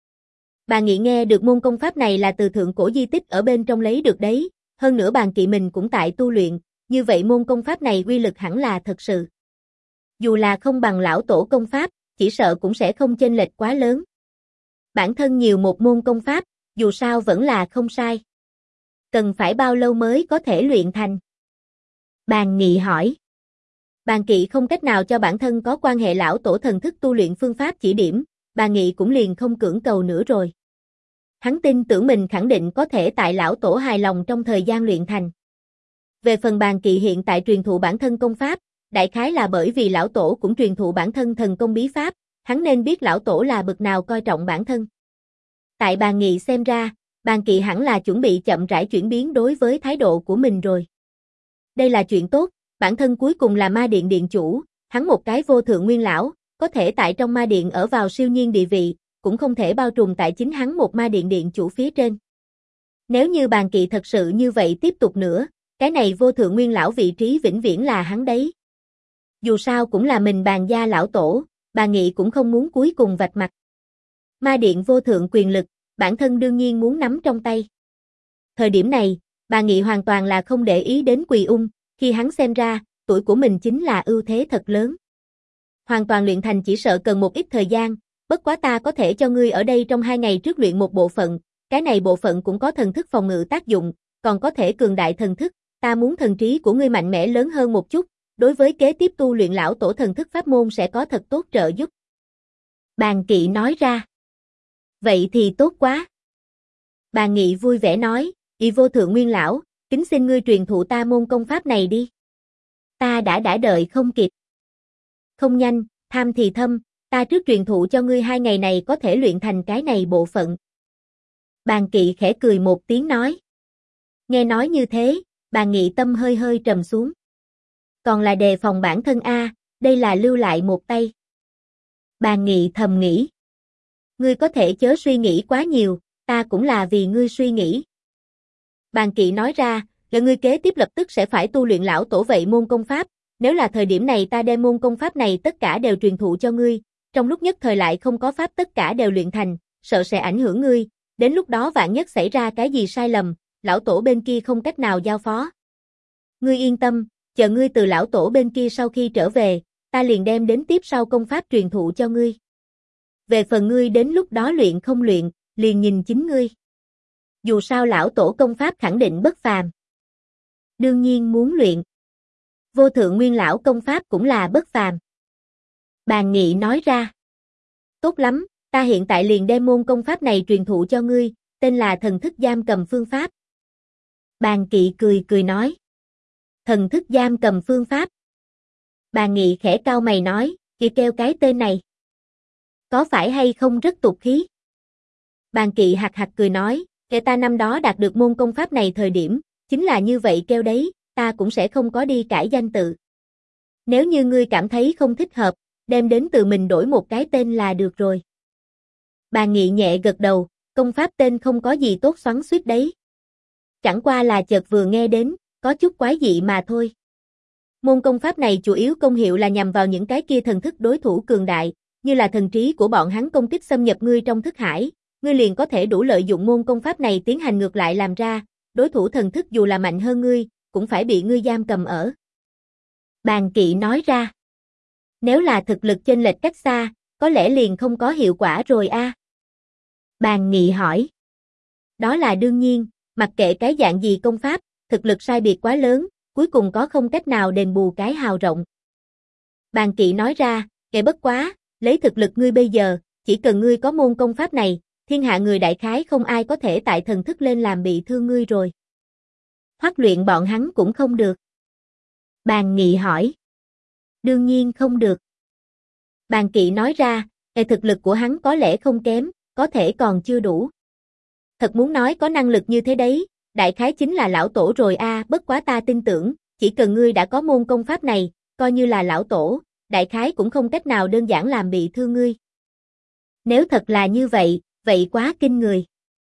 Bàn Nghị nghe được môn công pháp này là từ thượng cổ di tích ở bên trong lấy được đấy, hơn nữa Bàn Kỵ mình cũng tại tu luyện, như vậy môn công pháp này uy lực hẳn là thật sự. Dù là không bằng lão tổ công pháp, chỉ sợ cũng sẽ không chênh lệch quá lớn. Bản thân nhiều một môn công pháp, dù sao vẫn là không sai. Cần phải bao lâu mới có thể luyện thành? Bàn Nghị hỏi. Bàn Kỵ không cách nào cho bản thân có quan hệ lão tổ thần thức tu luyện phương pháp chỉ điểm, Bàn Nghị cũng liền không cưỡng cầu nữa rồi. Hắn tin tưởng mình khẳng định có thể tại lão tổ hài lòng trong thời gian luyện thành. Về phần Bàn Kỵ hiện tại truyền thụ bản thân công pháp, đại khái là bởi vì lão tổ cũng truyền thụ bản thân thần công bí pháp, hắn nên biết lão tổ là bậc nào coi trọng bản thân. Tại Bàn Nghị xem ra, Bàn Kỵ hẳn là chuẩn bị chậm rãi chuyển biến đối với thái độ của mình rồi. Đây là chuyện tốt, bản thân cuối cùng là ma điện điện chủ, hắn một cái vô thượng nguyên lão, có thể tại trong ma điện ở vào siêu nhiên địa vị, cũng không thể bao trùm tại chính hắn một ma điện điện chủ phía trên. Nếu như Bàn Kỵ thật sự như vậy tiếp tục nữa, cái này vô thượng nguyên lão vị trí vĩnh viễn là hắn đấy. Dù sao cũng là mình Bàn gia lão tổ, Bàn Nghị cũng không muốn cuối cùng vạch mặt. Ma điện vô thượng quyền lực, bản thân đương nhiên muốn nắm trong tay. Thời điểm này, Bàn Nghị hoàn toàn là không để ý đến Quỳ Ung, khi hắn xem ra, tuổi của mình chính là ưu thế thật lớn. Hoàn toàn luyện thành chỉ sợ cần một ít thời gian, bất quá ta có thể cho ngươi ở đây trong 2 ngày trước luyện một bộ phận, cái này bộ phận cũng có thần thức phòng ngự tác dụng, còn có thể cường đại thần thức, ta muốn thần trí của ngươi mạnh mẽ lớn hơn một chút, đối với kế tiếp tu luyện lão tổ thần thức pháp môn sẽ có thật tốt trợ giúp. Bàn Kỵ nói ra. Vậy thì tốt quá. Bàn Nghị vui vẻ nói, y vô thượng nguyên lão, kính xin ngươi truyền thụ ta môn công pháp này đi. Ta đã đợi không kịp. Không nhanh, tham thì thâm, ta trước truyền thụ cho ngươi 2 ngày này có thể luyện thành cái này bộ phận. Bàn Kỵ khẽ cười một tiếng nói. Nghe nói như thế, Bàn Nghị tâm hơi hơi trầm xuống. Còn là đề phòng bản thân a, đây là lưu lại một tay. Bàn Nghị thầm nghĩ. Ngươi có thể chớ suy nghĩ quá nhiều, ta cũng là vì ngươi suy nghĩ. Bàn Kỵ nói ra, là ngươi kế tiếp lập tức sẽ phải tu luyện lão tổ vậy môn công pháp, nếu là thời điểm này ta đem môn công pháp này tất cả đều truyền thụ cho ngươi, trong lúc nhất thời lại không có pháp tất cả đều luyện thành, sợ sẽ ảnh hưởng ngươi, đến lúc đó vạn nhất xảy ra cái gì sai lầm, lão tổ bên kia không cách nào giao phó. Ngươi yên tâm, chờ ngươi từ lão tổ bên kia sau khi trở về, ta liền đem đến tiếp sau công pháp truyền thụ cho ngươi. Về phần ngươi đến lúc đó luyện không luyện, liền nhìn chính ngươi. Dù sao lão tổ công pháp khẳng định bất phàm. Đương nhiên muốn luyện. Vô thượng nguyên lão công pháp cũng là bất phàm. Bàn Nghị nói ra. Tốt lắm, ta hiện tại liền đem môn công pháp này truyền thụ cho ngươi, tên là thần thức giam cầm phương pháp. Bàn Kỵ cười nói. Thần thức giam cầm phương pháp. Bàn Nghị khẽ cau mày nói, kìa kêu cái tên này. Có phải hay không rất tục khí? Bàn Kỵ hạc hạc cười nói, kể ta năm đó đạt được môn công pháp này thời điểm, chính là như vậy kêu đấy, ta cũng sẽ không có đi cải danh tự. Nếu như ngươi cảm thấy không thích hợp, đem đến từ mình đổi một cái tên là được rồi. Bàn Nghị nhẹ gật đầu, công pháp tên không có gì tốt xoắn xuýt đấy. Chẳng qua là chợt vừa nghe đến, có chút quái dị mà thôi. Môn công pháp này chủ yếu công hiệu là nhằm vào những cái kia thần thức đối thủ cường đại, như là thần trí của bọn hắn công kích xâm nhập ngươi trong thức hải, ngươi liền có thể đủ lợi dụng môn công pháp này tiến hành ngược lại làm ra, đối thủ thần thức dù là mạnh hơn ngươi, cũng phải bị ngươi giam cầm ở. Bàn Kỵ nói ra. Nếu là thực lực chênh lệch cách xa, có lẽ liền không có hiệu quả rồi a. Bàn Nghị hỏi. Đó là đương nhiên, mặc kệ cái dạng gì công pháp, thực lực sai biệt quá lớn, cuối cùng có không cách nào đền bù cái hào rộng. Bàn Kỵ nói ra, bất quá, lấy thực lực ngươi bây giờ, chỉ cần ngươi có môn công pháp này, thiên hạ người đại khái không ai có thể tại thần thức lên làm bị thương ngươi rồi. Hoắc luyện bọn hắn cũng không được. Bàn Nghị hỏi. Đương nhiên không được. Bàn Kỵ nói ra, thực lực của hắn có lẽ không kém, có thể còn chưa đủ. Thật muốn nói có năng lực như thế đấy, đại khái chính là lão tổ rồi a, bất quá ta tin tưởng, chỉ cần ngươi đã có môn công pháp này, coi như là lão tổ, đại khái cũng không cách nào đơn giản làm bị thương ngươi. Nếu thật là như vậy, vậy quá kinh người.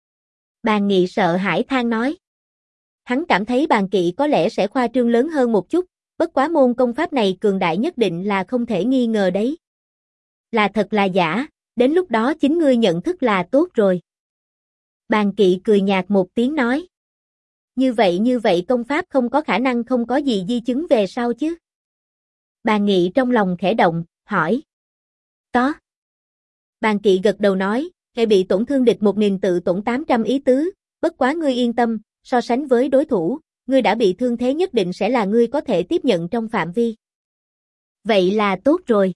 Bàn Nghị sợ hãi than nói. Hắn cảm thấy Bàn Kỵ có lẽ sẽ khoa trương lớn hơn một chút, bất quá môn công pháp này cường đại nhất định là không thể nghi ngờ đấy. Là thật là giả, đến lúc đó chính ngươi nhận thức là tốt rồi. Bàn Kỵ cười nhạt một tiếng nói. Như vậy công pháp không có khả năng không có gì di chứng về sau chứ? Bàn Nghị trong lòng khẽ động, hỏi. Có. Bàn Kỵ gật đầu nói, hệ bị tổn thương địch 1000 tự tổn 800 ý tứ, bất quá ngươi yên tâm, so sánh với đối thủ, ngươi đã bị thương thế nhất định sẽ là ngươi có thể tiếp nhận trong phạm vi. Vậy là tốt rồi.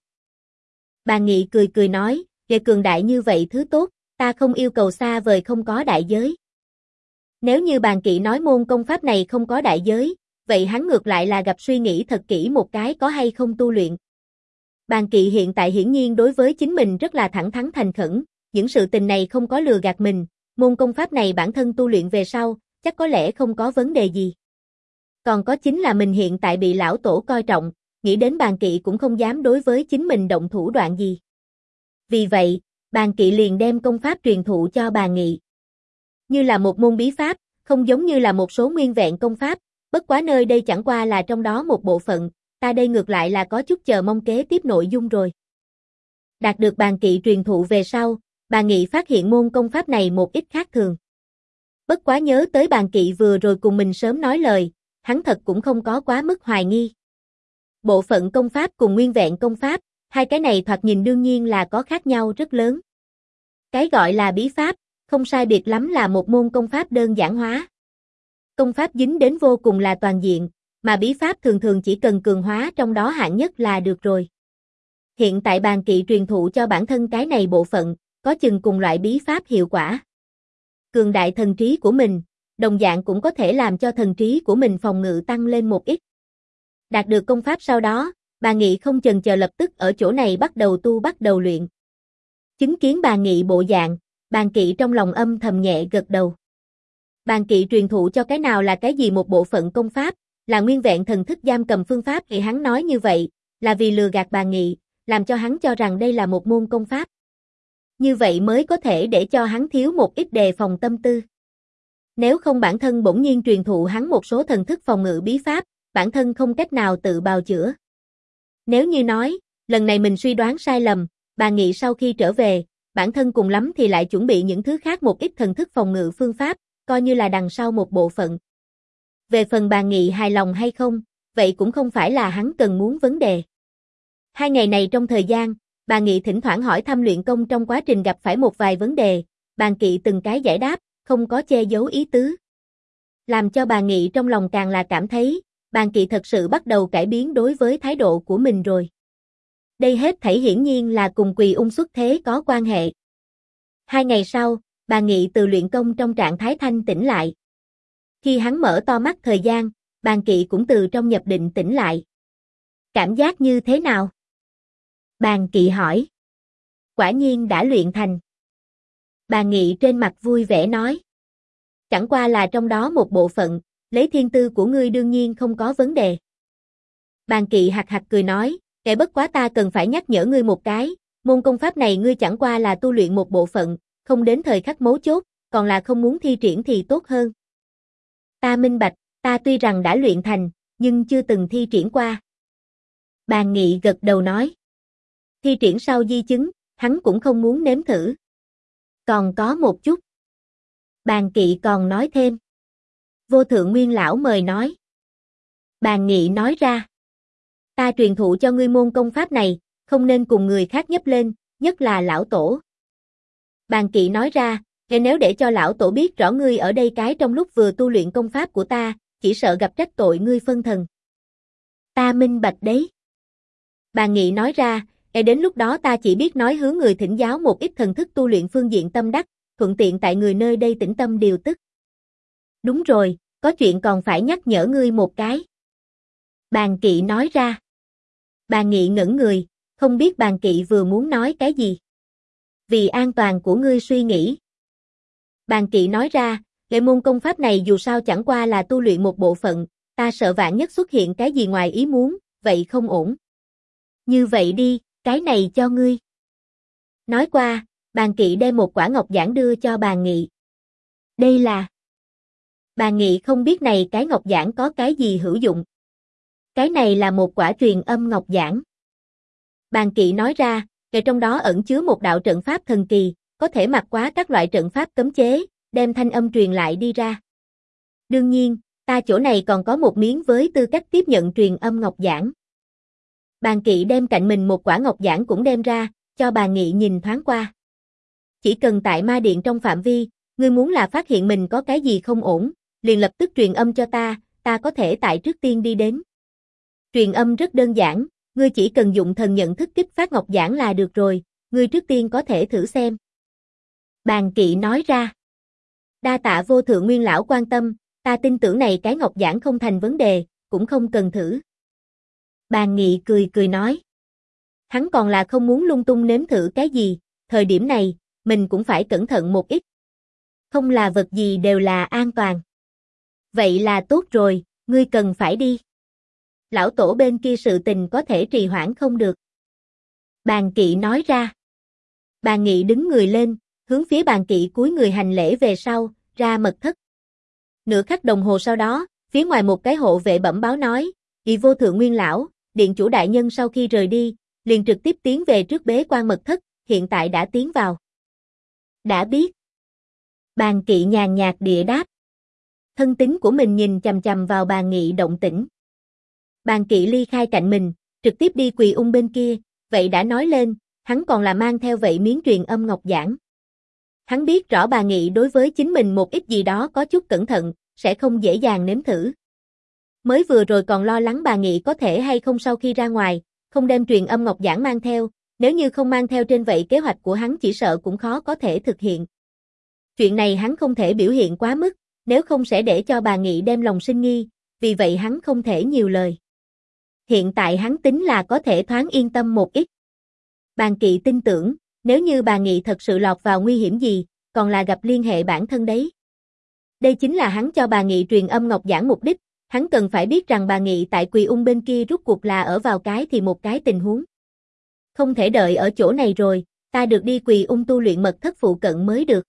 Bàn Nghị cười nói, hệ cường đại như vậy thứ tốt, ta không yêu cầu xa vời không có đại giới. Nếu như Bàn Kỵ nói môn công pháp này không có đại giới, vậy hắn ngược lại là gặp suy nghĩ thật kỹ một cái có hay không tu luyện. Bàn Kỵ hiện tại hiển nhiên đối với chính mình rất là thẳng thắn thành khẩn, những sự tình này không có lừa gạt mình, môn công pháp này bản thân tu luyện về sau, chắc có lẽ không có vấn đề gì. Còn có chính là mình hiện tại bị lão tổ coi trọng, nghĩ đến Bàn Kỵ cũng không dám đối với chính mình động thủ đoạn gì. Vì vậy, Bàn Kỵ liền đem công pháp truyền thụ cho Bàn Nghị. Như là một môn bí pháp, không giống như là một số nguyên vẹn công pháp, bất quá nơi đây chẳng qua là trong đó một bộ phận, ta đây ngược lại là có chút chờ mong kế tiếp nội dung rồi. Đạt được Bàn Kỵ truyền thụ về sau, Bàn Nghị phát hiện môn công pháp này một ít khác thường. Bất quá nhớ tới Bàn Kỵ vừa rồi cùng mình sớm nói lời, hắn thật cũng không có quá mức hoài nghi. Bộ phận công pháp cùng nguyên vẹn công pháp, hai cái này thoạt nhìn đương nhiên là có khác nhau rất lớn. Cái gọi là bí pháp, không sai biệt lắm là một môn công pháp đơn giản hóa. Công pháp dính đến vô cùng là toàn diện, mà bí pháp thường thường chỉ cần cường hóa trong đó hạng nhất là được rồi. Hiện tại Bàn Kỵ truyền thụ cho bản thân cái này bộ phận, có chừng cùng loại bí pháp hiệu quả. Cường đại thần trí của mình, đồng dạng cũng có thể làm cho thần trí của mình phòng ngự tăng lên một ít. Đạt được công pháp sau đó, Bàn Nghị không chần chờ lập tức ở chỗ này bắt đầu luyện. Chứng kiến Bàn Nghị bộ dạng, Bàn Kỵ trong lòng âm thầm nhẹ gật đầu. Bàn Kỵ truyền thụ cho cái nào là cái gì một bộ phận công pháp, là nguyên vẹn thần thức giam cầm phương pháp thì hắn nói như vậy, là vì lừa gạt Bàn Nghị, làm cho hắn cho rằng đây là một môn công pháp. Như vậy mới có thể để cho hắn thiếu một ít đề phòng tâm tư. Nếu không bản thân bỗng nhiên truyền thụ hắn một số thần thức phòng ngự bí pháp, bản thân không cách nào tự bào chữa. Nếu như nói, lần này mình suy đoán sai lầm, Bàn Nghị sau khi trở về, bản thân cùng lắm thì lại chuẩn bị những thứ khác một ít thần thức phòng ngự phương pháp, coi như là đằng sau một bộ phận. Về phần Bàn Nghị hài lòng hay không, vậy cũng không phải là hắn cần muốn vấn đề. 2 ngày này trong thời gian, Bàn Nghị thỉnh thoảng hỏi thăm luyện công trong quá trình gặp phải một vài vấn đề, Bàn Kỵ từng cái giải đáp, không có che giấu ý tứ. Làm cho Bàn Nghị trong lòng càng là cảm thấy, Bàn Kỵ thật sự bắt đầu cải biến đối với thái độ của mình rồi. Đây hết thảy hiển nhiên là cùng Quỳ Ung xuất thế có quan hệ. 2 ngày sau, Bàn Nghị từ luyện công trong trạng thái thanh tỉnh lại. Khi hắn mở to mắt thời gian, Bàn Kỵ cũng từ trong nhập định tỉnh lại. Cảm giác như thế nào? Bàn Kỵ hỏi. Quả nhiên đã luyện thành. Bàn Nghị trên mặt vui vẻ nói. Chẳng qua là trong đó một bộ phận, lấy thiên tư của ngươi đương nhiên không có vấn đề. Bàn Kỵ hạc hạc cười nói, bất quá ta cần phải nhắc nhở ngươi một cái, môn công pháp này ngươi chẳng qua là tu luyện một bộ phận, không đến thời khắc mấu chốt, còn là không muốn thi triển thì tốt hơn. Ta minh bạch, ta tuy rằng đã luyện thành, nhưng chưa từng thi triển qua. Bàn Nghị gật đầu nói. Thi triển sau di chứng, hắn cũng không muốn nếm thử. Còn có một chút. Bàn Kỵ còn nói thêm. Vô Thượng Nguyên Lão mời nói. Bàn Nghị nói ra. Ta truyền thụ cho ngươi môn công pháp này, không nên cùng người khác nhấp lên, nhất là lão tổ. Bàn Kỵ nói ra, nếu để cho lão tổ biết rõ ngươi ở đây cái trong lúc vừa tu luyện công pháp của ta, chỉ sợ gặp trách tội ngươi phân thần. Ta minh bạch đấy. Bàn Nghị nói ra, đến lúc đó ta chỉ biết nói hướng người thỉnh giáo một ít thần thức tu luyện phương diện tâm đắc, thuận tiện tại người nơi đây tĩnh tâm điều tức. Đúng rồi, có chuyện còn phải nhắc nhở ngươi một cái. Bàn Kỵ nói ra. Bàn Nghị ngẩn người, không biết Bàn Kỵ vừa muốn nói cái gì. Vì an toàn của ngươi suy nghĩ. Bàn Kỵ nói ra, Lệ môn công pháp này dù sao chẳng qua là tu luyện một bộ phận, ta sợ vạn nhất xuất hiện cái gì ngoài ý muốn, vậy không ổn. Như vậy đi, cái này cho ngươi. Nói qua, Bàn Kỵ đem một quả ngọc giản đưa cho Bàn Nghị. Đây là... Bàn Nghị không biết này cái ngọc giản có cái gì hữu dụng. Cái này là một quả truyền âm ngọc giản. Bàn Kỵ nói ra, kể trong đó ẩn chứa một đạo trận pháp thần kỳ, có thể mặc quá các loại trận pháp cấm chế, đem thanh âm truyền lại đi ra. Đương nhiên, ta chỗ này còn có một miếng với tư cách tiếp nhận truyền âm ngọc giản. Bàn Kỵ đem cạnh mình một quả ngọc giản cũng đem ra, cho Bàn Nghị nhìn thoáng qua. Chỉ cần tại ma điện trong phạm vi, ngươi muốn là phát hiện mình có cái gì không ổn, liền lập tức truyền âm cho ta có thể tại trước tiên đi đến. Truyền âm rất đơn giản, ngươi chỉ cần dụng thần nhận thức kích phát ngọc giản là được rồi, ngươi trước tiên có thể thử xem. Bàn Kỵ nói ra. Đa tạ vô thượng nguyên lão quan tâm, ta tin tưởng này cái ngọc giản không thành vấn đề, cũng không cần thử. Bàn Nghị cười cười nói. Hắn còn là không muốn lung tung nếm thử cái gì, thời điểm này, mình cũng phải cẩn thận một ít. Không là vật gì đều là an toàn. Vậy là tốt rồi, ngươi cần phải đi. Lão tổ bên kia sự tình có thể trì hoãn không được. Bàn Kỵ nói ra. Bàn Nghị đứng người lên, hướng phía Bàn Kỵ cúi người hành lễ về sau, ra mật thất. Nửa khắc đồng hồ sau đó, phía ngoài một cái hộ vệ bẩm báo nói, "Ỷ vô thượng nguyên lão, điện chủ đại nhân sau khi rời đi, liền trực tiếp tiến về trước bế quan mật thất, hiện tại đã tiến vào." Đã biết. Bàn Kỵ nhàn nhạt địa đáp. Thân tín của mình nhìn chằm chằm vào Bàn Nghị động tĩnh. Bàn Kỵ ly khai cạnh mình, trực tiếp đi Quỳ Ung bên kia, vậy đã nói lên, hắn còn là mang theo vậy miếng truyền âm ngọc giản. Hắn biết rõ Bàn Nghị đối với chính mình một ít gì đó có chút cẩn thận, sẽ không dễ dàng nếm thử. Mới vừa rồi còn lo lắng Bàn Nghị có thể hay không sau khi ra ngoài, không đem truyền âm ngọc giản mang theo, nếu như không mang theo trên vậy kế hoạch của hắn chỉ sợ cũng khó có thể thực hiện. Chuyện này hắn không thể biểu hiện quá mức, nếu không sẽ để cho Bàn Nghị đem lòng sinh nghi, vì vậy hắn không thể nhiều lời. Hiện tại hắn tính là có thể thoáng yên tâm một ít. Bàn Kỵ tin tưởng, nếu như Bàn Nghị thật sự lọt vào nguy hiểm gì, còn là gặp liên hệ bản thân đấy. Đây chính là hắn cho Bàn Nghị truyền âm ngọc giản mục đích, hắn cần phải biết rằng Bàn Nghị tại Quỳ Ung bên kia rút cuộc là ở vào cái thì một cái tình huống. Không thể đợi ở chỗ này rồi, ta được đi Quỳ Ung tu luyện mật thất phụ cận mới được.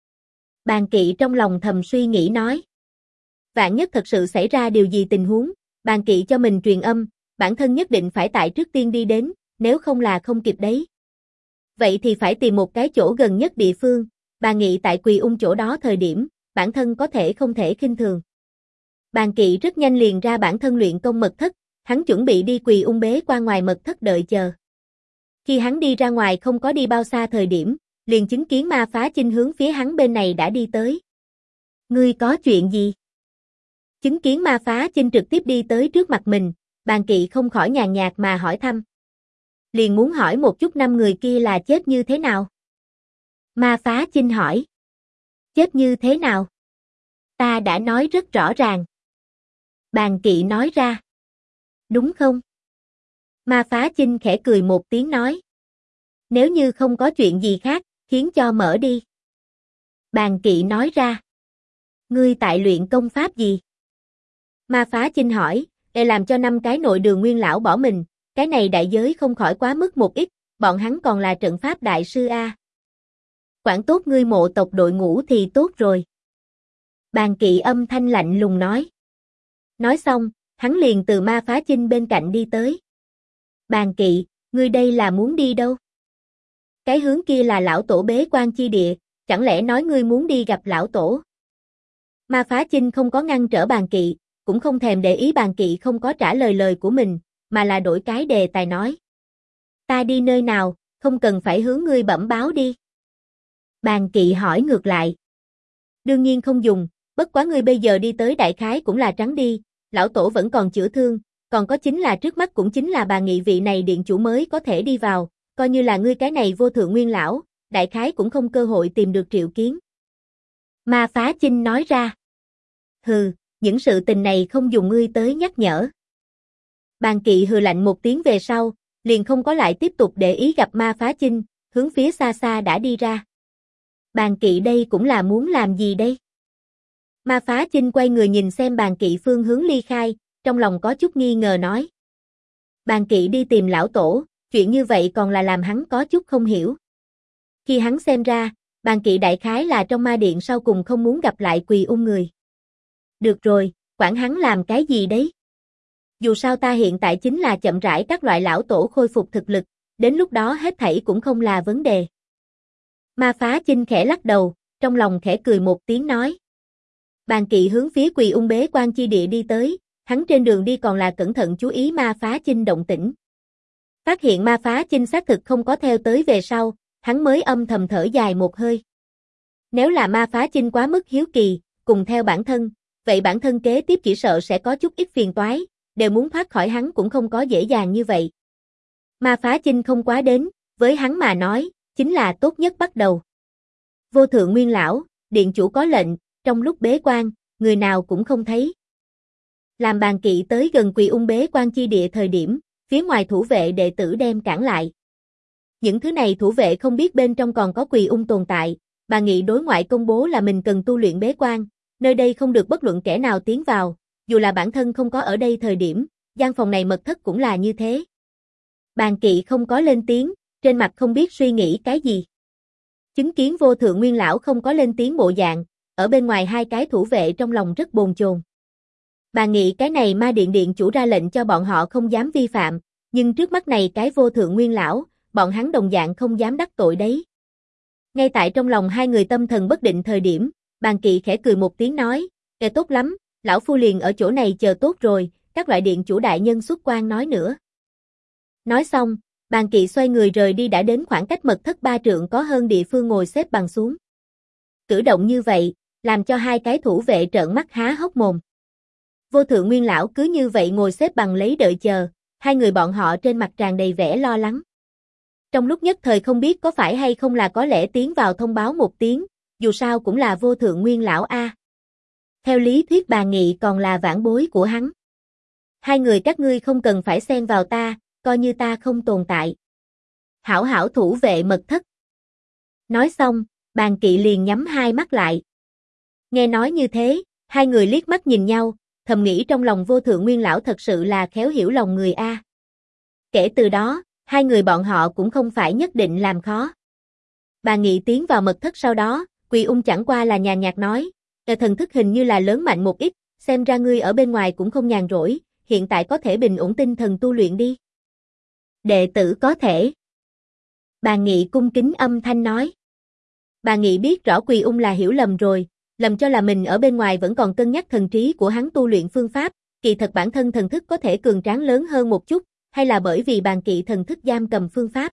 Bàn Kỵ trong lòng thầm suy nghĩ nói. Vạn nhất thật sự xảy ra điều gì tình huống, Bàn Kỵ cho mình truyền âm, bản thân nhất định phải tại trước tiên đi đến, nếu không là không kịp đấy. Vậy thì phải tìm một cái chỗ gần nhất địa phương, Bàn Nghị tại Quỳ Ung chỗ đó thời điểm, bản thân có thể không thể khinh thường. Bàn Kỵ rất nhanh liền ra bản thân luyện công mật thất, hắn chuẩn bị đi Quỳ Ung bế qua ngoài mật thất đợi chờ. Khi hắn đi ra ngoài không có đi bao xa thời điểm, liền chứng kiến Ma Phá Chinh hướng phía hắn bên này đã đi tới. Ngươi có chuyện gì? Chứng kiến Ma Phá Chinh trực tiếp đi tới trước mặt mình, Bàn Kỵ không khỏi nhàn nhạt mà hỏi thăm. Liền muốn hỏi một chút năm người kia là chết như thế nào? Ma Phá Chinh hỏi. Chết như thế nào? Ta đã nói rất rõ ràng. Bàn Kỵ nói ra. Đúng không? Ma Phá Chinh khẽ cười một tiếng nói. Nếu như không có chuyện gì khác, khiến cho mở đi. Bàn Kỵ nói ra. Ngươi tại luyện công pháp gì? Ma Phá Chinh hỏi, để làm cho 5 cái nội đường nguyên lão bỏ mình, cái này đại giới không khỏi quá mức một ít, bọn hắn còn là trận pháp đại sư A. Quản tốt ngươi mộ tộc đội ngũ thì tốt rồi. Bàn Kỵ âm thanh lạnh lùng nói. Nói xong, hắn liền từ Ma Phá Chinh bên cạnh đi tới. Bàn Kỵ, ngươi đây là muốn đi đâu? Cái hướng kia là lão tổ bế quan chi địa, chẳng lẽ nói ngươi muốn đi gặp lão tổ? Ma Phá Chinh không có ngăn trở Bàn Kỵ, cũng không thèm để ý Bàn Kỵ không có trả lời của mình, mà là đổi cái đề tài nói. Ta đi nơi nào, không cần phải hướng ngươi bẩm báo đi. Bàn Kỵ hỏi ngược lại. Đương nhiên không dùng, Bất quá ngươi bây giờ đi tới đại khái cũng là trắng đi, lão tổ vẫn còn chữa thương, còn có chính là trước mắt cũng chính là bà nghị vị này điện chủ mới có thể đi vào, coi như là ngươi cái này vô thượng nguyên lão, đại khái cũng không cơ hội tìm được Triệu Kiến. Ma Phá Chinh nói ra. Hừ, những sự tình này không dùng ngươi tới nhắc nhở. Bàn Kỵ hừ lạnh một tiếng về sau, liền không có lại tiếp tục để ý gặp Ma Phá Chinh, hướng phía xa xa đã đi ra. Bàn Kỵ đây cũng là muốn làm gì đây? Ma Phá Chinh quay người nhìn xem Bàn Kỵ phương hướng ly khai, trong lòng có chút nghi ngờ nói. Bàn Kỵ đi tìm lão tổ, chuyện như vậy còn là làm hắn có chút không hiểu. Khi hắn xem ra, Bàn Kỵ đại khái là trong ma điện sau cùng không muốn gặp lại Quỳ Ung người. Được rồi, quản hắn làm cái gì đấy? Dù sao ta hiện tại chính là chậm rãi các loại lão tổ khôi phục thực lực, đến lúc đó hết thảy cũng không là vấn đề. Ma Phá Chinh khẽ lắc đầu, trong lòng khẽ cười một tiếng nói. Bàn Kỵ hướng phía Quỳ Ung bế quan chi địa đi tới, hắn trên đường đi còn là cẩn thận chú ý Ma Phá Chinh động tĩnh. Phát hiện Ma Phá Chinh xác thực không có theo tới về sau, hắn mới âm thầm thở dài một hơi. Nếu là Ma Phá Chinh quá mức hiếu kỳ, cùng theo bản thân, vậy bản thân kế tiếp chỉ sợ sẽ có chút ít phiền toái, đều muốn thoát khỏi hắn cũng không có dễ dàng như vậy. Ma Phá Chinh không quá đến, với hắn mà nói, chính là tốt nhất bắt đầu. Vô thượng nguyên lão, điện chủ có lệnh, trong lúc bế quan, người nào cũng không thấy. Làm Bàn Kỵ tới gần Quỳ Ung bế quan chi địa thời điểm, phía ngoài thủ vệ đệ tử đem cản lại. Những thứ này thủ vệ không biết bên trong còn có Quỳ Ung tồn tại, bà nghị đối ngoại công bố là mình cần tu luyện bế quan, nơi đây không được bất luận kẻ nào tiến vào, dù là bản thân không có ở đây thời điểm, gian phòng này mật thất cũng là như thế. Bàn Kỵ không có lên tiếng, trên mặt không biết suy nghĩ cái gì. Chứng kiến vô thượng nguyên lão không có lên tiếng bộ dạng, ở bên ngoài hai cái thủ vệ trong lòng rất bồn chồn. Bà nghĩ cái này ma điện điện chủ ra lệnh cho bọn họ không dám vi phạm, nhưng trước mắt này cái vô thượng nguyên lão, bọn hắn đồng dạng không dám đắc tội đấy. Ngay tại trong lòng hai người tâm thần bất định thời điểm, Bàn Kỵ khẽ cười một tiếng nói, tốt lắm, lão phu liền ở chỗ này chờ tốt rồi, các loại điện chủ đại nhân xuất quan nói nữa. Nói xong, Bàn Kỵ xoay người rời đi đã đến khoảng cách mật thất 3 trượng có hơn địa phương ngồi xếp bằng xuống. Cử động như vậy, làm cho hai cái thủ vệ trợn mắt há hốc mồm. Vô thượng nguyên lão cứ như vậy ngồi xếp bằng lấy đợi chờ, hai người bọn họ trên mặt tràn đầy vẻ lo lắng. Trong lúc nhất thời không biết có phải hay không là có lẽ tiến vào thông báo một tiếng, dù sao cũng là vô thượng nguyên lão a. Theo lý thuyết Bà Nghị còn là vãn bối của hắn. Hai người các ngươi không cần phải xen vào ta, coi như ta không tồn tại. Hảo hảo thủ vệ mật thất. Nói xong, Bàn Kỵ liền nhắm hai mắt lại. Nghe nói như thế, hai người liếc mắt nhìn nhau, thầm nghĩ trong lòng vô thượng nguyên lão thật sự là khéo hiểu lòng người a. Kể từ đó, hai người bọn họ cũng không phải nhất định làm khó. Bà Nghị tiến vào mật thất sau đó, Quỳ Ung chẳng qua là nhàn nhạt nói, thần thức hình như là lớn mạnh một ít, xem ra ngươi ở bên ngoài cũng không nhàn rỗi, hiện tại có thể bình ổn tinh thần tu luyện đi. Đệ tử có thể. Bà Nghị cung kính âm thanh nói. Bà Nghị biết rõ Quỳ Ung là hiểu lầm rồi, lầm cho là mình ở bên ngoài vẫn còn cân nhắc thần trí của hắn tu luyện phương pháp, kỳ thật bản thân thần thức có thể cường tráng lớn hơn một chút, hay là bởi vì Bàn Kỵ thần thức giam cầm phương pháp.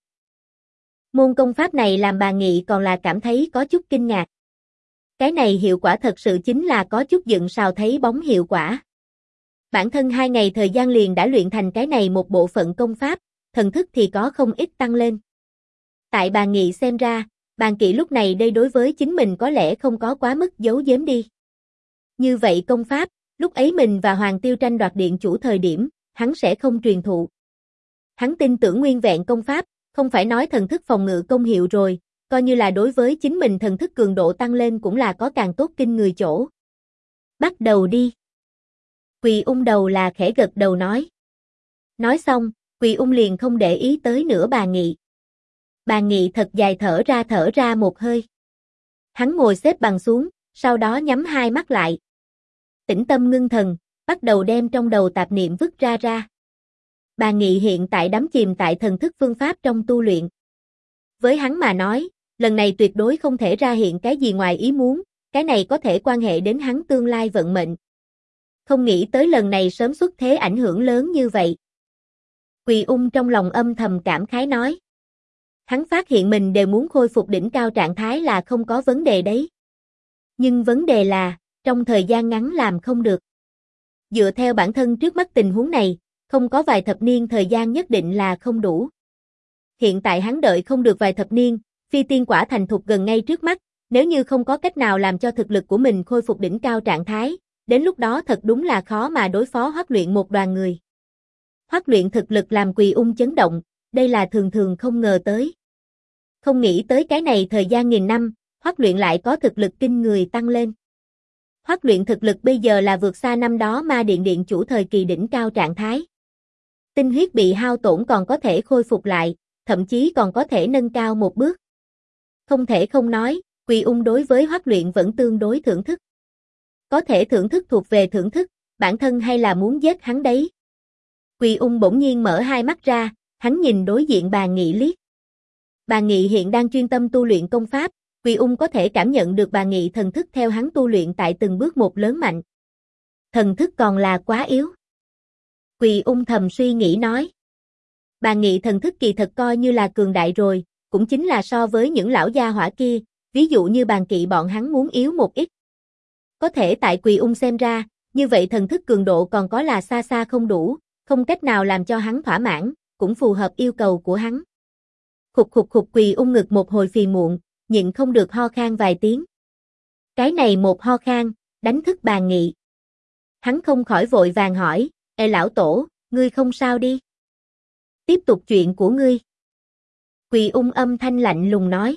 Môn công pháp này làm Bà Nghị còn là cảm thấy có chút kinh ngạc. Cái này hiệu quả thật sự chính là có chút dựng sào thấy bóng hiệu quả. Bản thân 2 ngày thời gian liền đã luyện thành cái này một bộ phận công pháp, thần thức thì có không ít tăng lên. Tại Bà Nghị xem ra, Bàn Kỵ lúc này đây đối với chính mình có lẽ không có quá mức giấu giếm đi. Như vậy công pháp, lúc ấy mình và Hoàng Tiêu tranh đoạt điện chủ thời điểm, hắn sẽ không truyền thụ. Hắn tin tưởng nguyên vẹn công pháp, không phải nói thần thức phòng ngự công hiệu rồi, coi như là đối với chính mình thần thức cường độ tăng lên cũng là có càng tốt kinh người chỗ. Bắt đầu đi. Quỳ Ung đầu là khẽ gật đầu nói. Nói xong, Quỳ Ung liền không để ý tới nữa Bà Nghị. Bà Nghị thật dài thở ra một hơi. Hắn ngồi xếp bằng xuống, sau đó nhắm hai mắt lại. Tĩnh tâm ngưng thần, bắt đầu đem trong đầu tạp niệm vứt ra. Bà Nghị hiện tại đắm chìm tại thần thức phương pháp trong tu luyện. Với hắn mà nói, lần này tuyệt đối không thể ra hiện cái gì ngoài ý muốn, cái này có thể quan hệ đến hắn tương lai vận mệnh. Không nghĩ tới lần này sớm xuất thế ảnh hưởng lớn như vậy. Quỳ Ung trong lòng âm thầm cảm khái nói. Hắn phát hiện mình đều muốn khôi phục đỉnh cao trạng thái là không có vấn đề đấy. Nhưng vấn đề là, trong thời gian ngắn làm không được. Dựa theo bản thân trước mắt tình huống này, không có vài thập niên thời gian nhất định là không đủ. Hiện tại hắn đợi không được vài thập niên, phi tiên quả thành thục gần ngay trước mắt, nếu như không có cách nào làm cho thực lực của mình khôi phục đỉnh cao trạng thái, đến lúc đó thật đúng là khó mà đối phó Hoắc Luyện một đoàn người. Hoắc Luyện thực lực làm Quỳ Ung chấn động, đây là thường thường không ngờ tới. Không nghĩ tới cái này thời gian nghìn năm, Hoắc Luyện lại có thực lực kinh người tăng lên. Hoắc Luyện thực lực bây giờ là vượt xa năm đó Ma Điện Điện chủ thời kỳ đỉnh cao trạng thái. Tinh huyết bị hao tổn còn có thể khôi phục lại, thậm chí còn có thể nâng cao một bước. Không thể không nói, Quỳ Ung đối với Hoắc Luyện vẫn tương đối thưởng thức. Có thể thưởng thức thuộc về thưởng thức, bản thân hay là muốn giết hắn đấy. Quỳ Ung bỗng nhiên mở hai mắt ra, hắn nhìn đối diện Bàn Nghị liếc. Bàn Nghị hiện đang chuyên tâm tu luyện công pháp, Quỳ Ung có thể cảm nhận được Bàn Nghị thần thức theo hắn tu luyện tại từng bước một lớn mạnh. Thần thức còn là quá yếu. Quỳ Ung thầm suy nghĩ nói. Bàn Nghị thần thức kỳ thật coi như là cường đại rồi, cũng chính là so với những lão gia hỏa kia, ví dụ như Bàn Kỵ bọn hắn muốn yếu một ít. Có thể tại Quỳ Ung xem ra, như vậy thần thức cường độ còn có là xa xa không đủ, không cách nào làm cho hắn thỏa mãn, cũng phù hợp yêu cầu của hắn. Khục khục khục, Quỳ Ung ngực một hồi phiền muộn, nhịn không được ho khan vài tiếng. Cái này một ho khan, đánh thức Bàn Nghị. Hắn không khỏi vội vàng hỏi, ê lão tổ, ngươi không sao đi. Tiếp tục chuyện của ngươi. Quỳ Ung âm thanh lạnh lùng nói.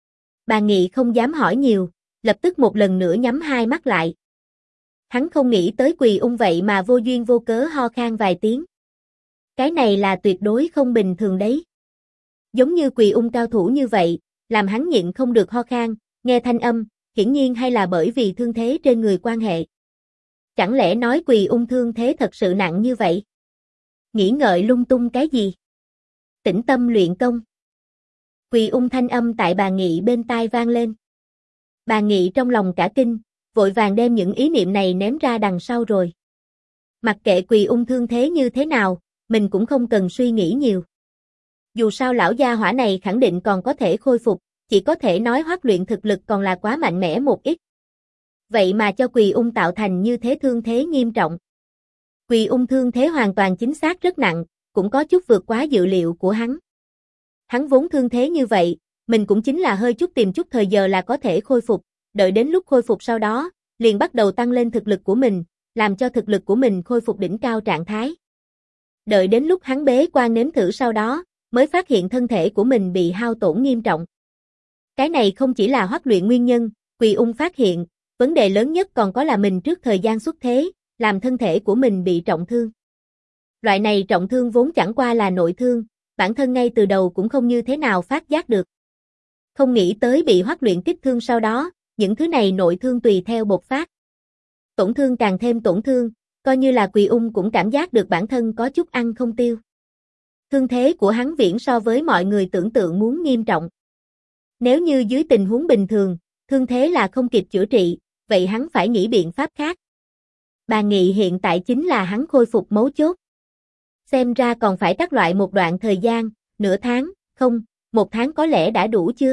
Bàn Nghị không dám hỏi nhiều, lập tức một lần nữa nhắm hai mắt lại. Hắn không nghĩ tới Quỳ Ung vậy mà vô duyên vô cớ ho khan vài tiếng. Cái này là tuyệt đối không bình thường đấy. Giống như Quỳ Ung cao thủ như vậy, làm hắn nhịn không được ho khan, nghe thanh âm, hiển nhiên hay là bởi vì thương thế trên người quan hệ. Chẳng lẽ nói Quỳ Ung thương thế thật sự nặng như vậy? Nghĩ ngợi lung tung cái gì? Tĩnh tâm luyện công. Quỳ Ung thanh âm tại Bàn Nghị bên tai vang lên. Bàn Nghị trong lòng cả kinh, vội vàng đem những ý niệm này ném ra đằng sau rồi. Mặc kệ Quỳ Ung thương thế như thế nào, mình cũng không cần suy nghĩ nhiều. Dù sao lão gia hỏa này khẳng định còn có thể khôi phục, chỉ có thể nói Hoắc Luyện thực lực còn là quá mạnh mẽ một ít. Vậy mà cho Quỳ Ung tạo thành như thế thương thế nghiêm trọng. Quỳ Ung thương thế hoàn toàn chính xác rất nặng, cũng có chút vượt quá dự liệu của hắn. Hắn vốn thương thế như vậy, mình cũng chính là hơi chút tìm chút thời giờ là có thể khôi phục, đợi đến lúc khôi phục sau đó, liền bắt đầu tăng lên thực lực của mình, làm cho thực lực của mình khôi phục đỉnh cao trạng thái. Đợi đến lúc hắn bế quan nếm thử sau đó, mới phát hiện thân thể của mình bị hao tổn nghiêm trọng. Cái này không chỉ là Hoắc Luyện nguyên nhân, Quỳ Ung phát hiện, vấn đề lớn nhất còn có là mình trước thời gian xuất thế, làm thân thể của mình bị trọng thương. Loại này trọng thương vốn chẳng qua là nội thương, bản thân ngay từ đầu cũng không như thế nào phát giác được. Không nghĩ tới bị Hoắc Luyện kích thương sau đó, những thứ này nội thương tùy theo bộc phát. Tổn thương càng thêm tổn thương, coi như là Quỳ Ung cũng cảm giác được bản thân có chút ăn không tiêu. Thương thế của hắn viễn so với mọi người tưởng tượng muốn nghiêm trọng. Nếu như dưới tình huống bình thường, thương thế là không kịp chữa trị, vậy hắn phải nghĩ biện pháp khác. Bàn Nghị hiện tại chính là hắn khôi phục mấu chốt. Xem ra còn phải các loại một đoạn thời gian, nửa tháng, không, một tháng có lẽ đã đủ chưa?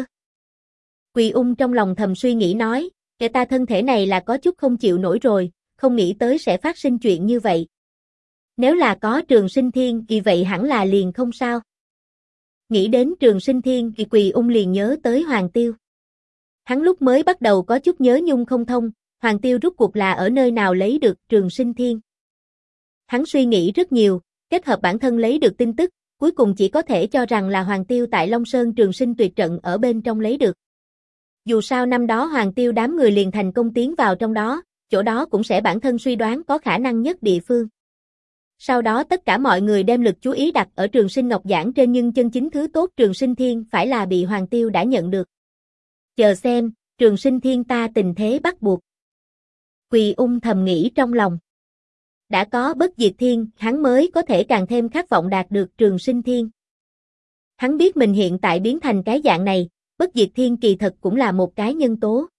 Quỳ Ung trong lòng thầm suy nghĩ nói, kẻ ta thân thể này là có chút không chịu nổi rồi, không nghĩ tới sẽ phát sinh chuyện như vậy. Nếu là có Trường Sinh Thiên thì vậy hẳn là liền không sao. Nghĩ đến Trường Sinh Thiên thì Quỳ Ung liền nhớ tới Hoàng Tiêu. Hắn lúc mới bắt đầu có chút nhớ nhung không thông, Hoàng Tiêu rút cuộc là ở nơi nào lấy được Trường Sinh Thiên. Hắn suy nghĩ rất nhiều, kết hợp bản thân lấy được tin tức, cuối cùng chỉ có thể cho rằng là Hoàng Tiêu tại Long Sơn Trường Sinh Tuyệt Trận ở bên trong lấy được. Dù sao năm đó Hoàng Tiêu đám người liền thành công tiến vào trong đó, chỗ đó cũng sẽ bản thân suy đoán có khả năng nhất địa phương. Sau đó tất cả mọi người đem lực chú ý đặt ở Trường Sinh Ngọc Giản trên, nhưng chân chính thứ tốt Trường Sinh Thiên phải là bị Hoàng Tiêu đã nhận được. Chờ xem, Trường Sinh Thiên ta tình thế bắt buộc. Quỳ Ung thầm nghĩ trong lòng. Đã có Bất Diệt Thiên, hắn mới có thể càng thêm khát vọng đạt được Trường Sinh Thiên. Hắn biết mình hiện tại biến thành cái dạng này, Bất Diệt Thiên kỳ thật cũng là một cái nhân tố.